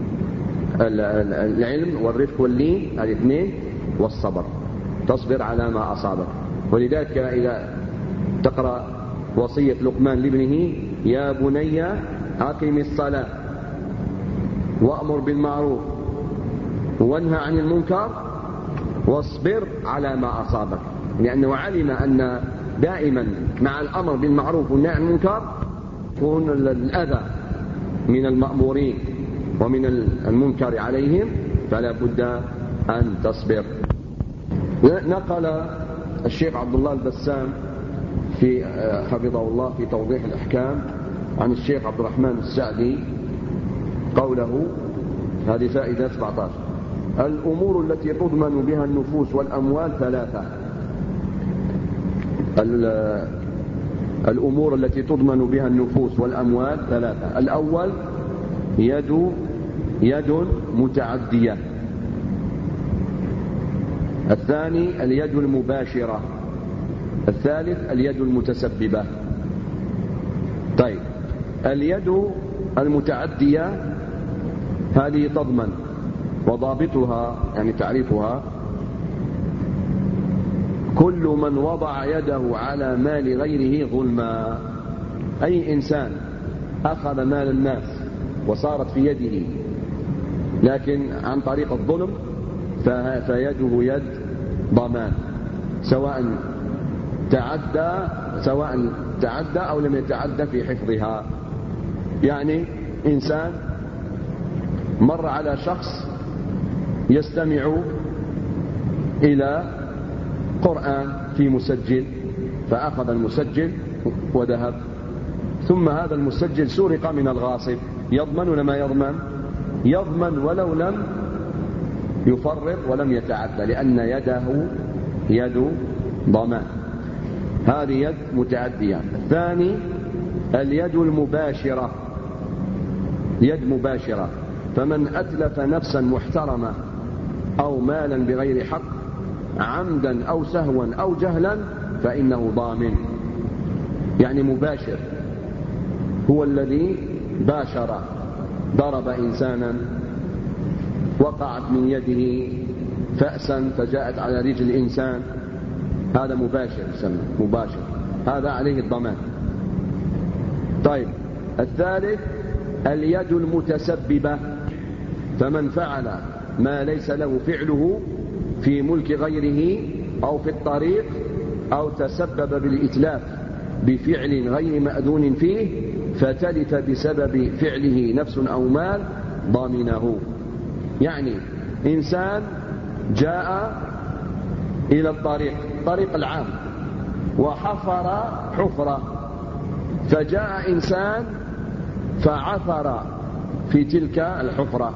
العلم والرفق واللين، هذه 2، والصبر، تصبر على ما أصابك. ولذلك إذا تقرأ وصية لقمان لابنه: يا بني أقم الصلاة وأمر بالمعروف وانهى عن المنكر واصبر على ما أصابك، لأنه علم أن دائما مع الأمر بالمعروف والنهي عن المنكر يكون الأذى من المأمورين ومن المنكر عليهم، فلا بد أن تصبر. نقل الشيخ عبد الله البسام في حفظه الله في توضيح الأحكام عن الشيخ عبد الرحمن السعدي قوله، هذه فائدة 17: الأمور التي تضمن بها النفوس والأموال 3. الأمور التي تضمن بها النفوس والأموال 3: الأول يد متعدية، الثاني اليد المباشرة، الثالث اليد المتسببة. طيب، اليد المتعدية هذه تضمن، وضابطها يعني تعريفها: كل من وضع يده على مال غيره ظلما. أي إنسان أخذ مال الناس وصارت في يده لكن عن طريق الظلم فيده يد ضمان، سواء تعدى أو لم يتعدى في حفظها. يعني إنسان مر على شخص يستمع إلى قرآن في مسجل، فأخذ المسجل وذهب، ثم هذا المسجل سرق من الغاصب، يضمن ولا ما يضمن؟ يضمن ولو لم يفرط ولم يتعدى، لأن يده يد ضمان، هذه يد متعدية. الثاني اليد المباشرة، يد مباشرة، فمن أتلف نفسا محترمة أو مالا بغير حق عمدا أو سهوا أو جهلا فإنه ضامن. يعني مباشر، هو الذي باشر، ضرب إنسانا، وقعت من يده فأسا فجاءت على رجل الإنسان، هذا مباشر، يسمى مباشر، هذا عليه الضمان. طيب، الثالث اليد المتسببة، فمن فعل ما ليس له فعله في ملك غيره أو في الطريق أو تسبب بالإتلاف بفعل غير مأذون فيه فتلف بسبب فعله نفس أو مال ضامنه. يعني إنسان جاء إلى طريق العام وحفر حفرة، فجاء إنسان فعثر في تلك الحفرة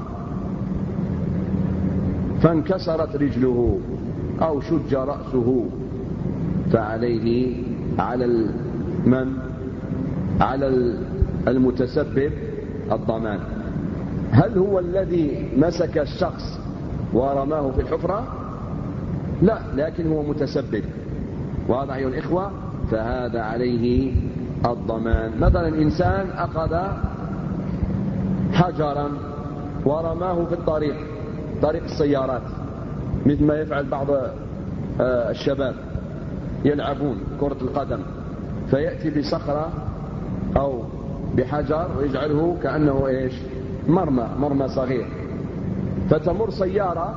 فانكسرت رجله أو شج رأسه، فعليه على المتسبب الضمان. هل هو الذي مسك الشخص ورماه في الحفرة؟ لا، لكن هو متسبب، واضح أيها الإخوة؟ فهذا عليه الضمان. مثلا إنسان أخذ حجرا ورماه في طريق السيارات، مثل ما يفعل بعض الشباب يلعبون كرة القدم، فيأتي بصخرة أو بحجر ويجعله كأنه إيش؟ مرمى صغير، فتمر سيارة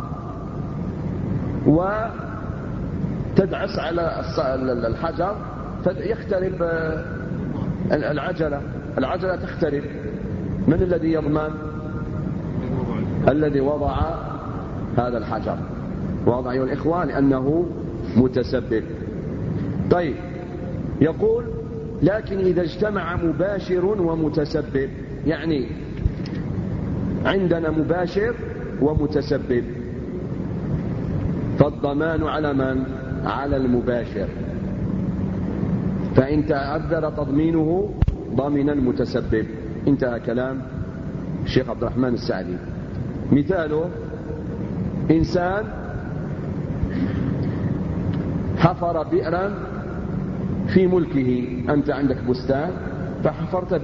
وتدعس على الحجر فيخترب العجلة تخترب. من الذي يضمن؟ الذي وضع هذا الحجر، واضح أيها الإخوان أنه متسبب. طيب، يقول لكن إذا اجتمع مباشر ومتسبب، يعني عندنا مباشر ومتسبب، فالضمان على من؟ على المباشر، فإن تعذر تضمينه ضمن المتسبب. انتهى كلام الشيخ عبد الرحمن السعدي. مثاله: إنسان حفر بئرا في ملكه، أنت عندك بستان فحفرت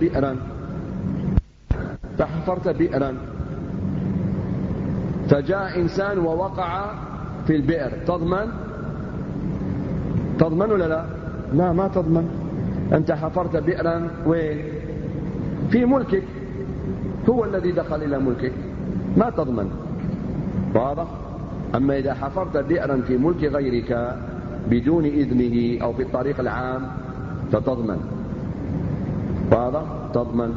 بئرا، فجاء إنسان ووقع في البئر، تضمن ولا لا؟ لا، ما تضمن. أنت حفرت بئرا وين؟ في ملكك، هو الذي دخل إلى ملكك، ما تضمن. واضح؟ أما إذا حفرت بئرا في ملك غيرك بدون إذنه أو في الطريق العام فتضمن. واضح؟ تضمن.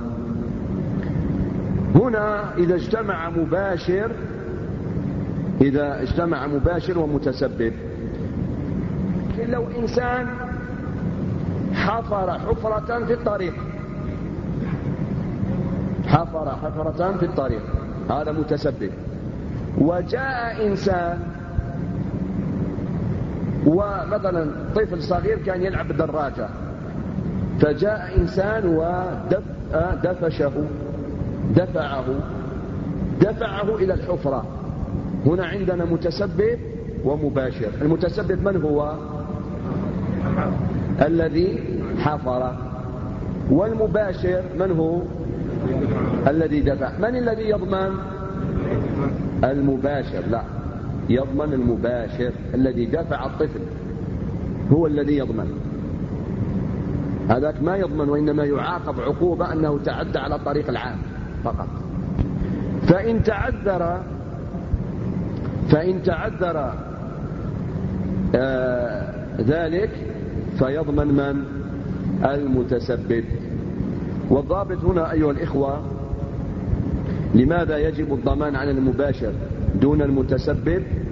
هنا إذا اجتمع مباشر ومتسبب، لو إنسان حفر حفرة في الطريق، هذا متسبب. وجاء إنسان، ومثلا طفل صغير كان يلعب بالدراجة، فجاء إنسان دفعه إلى الحفرة. هنا عندنا متسبب ومباشر. المتسبب من هو؟ الذي حفر. والمباشر من هو؟ الذي دفع. من الذي يضمن؟ المباشر. لا، يضمن المباشر الذي دفع الطفل، هو الذي يضمن. هذاك ما يضمن، وإنما يعاقب عقوبة أنه تعدى على الطريق العام فقط. فإن تعذر ذلك فيضمن من؟ المتسبب. والضابط هنا أيها الإخوة، لماذا يجب الضمان على المباشر دون المتسبب؟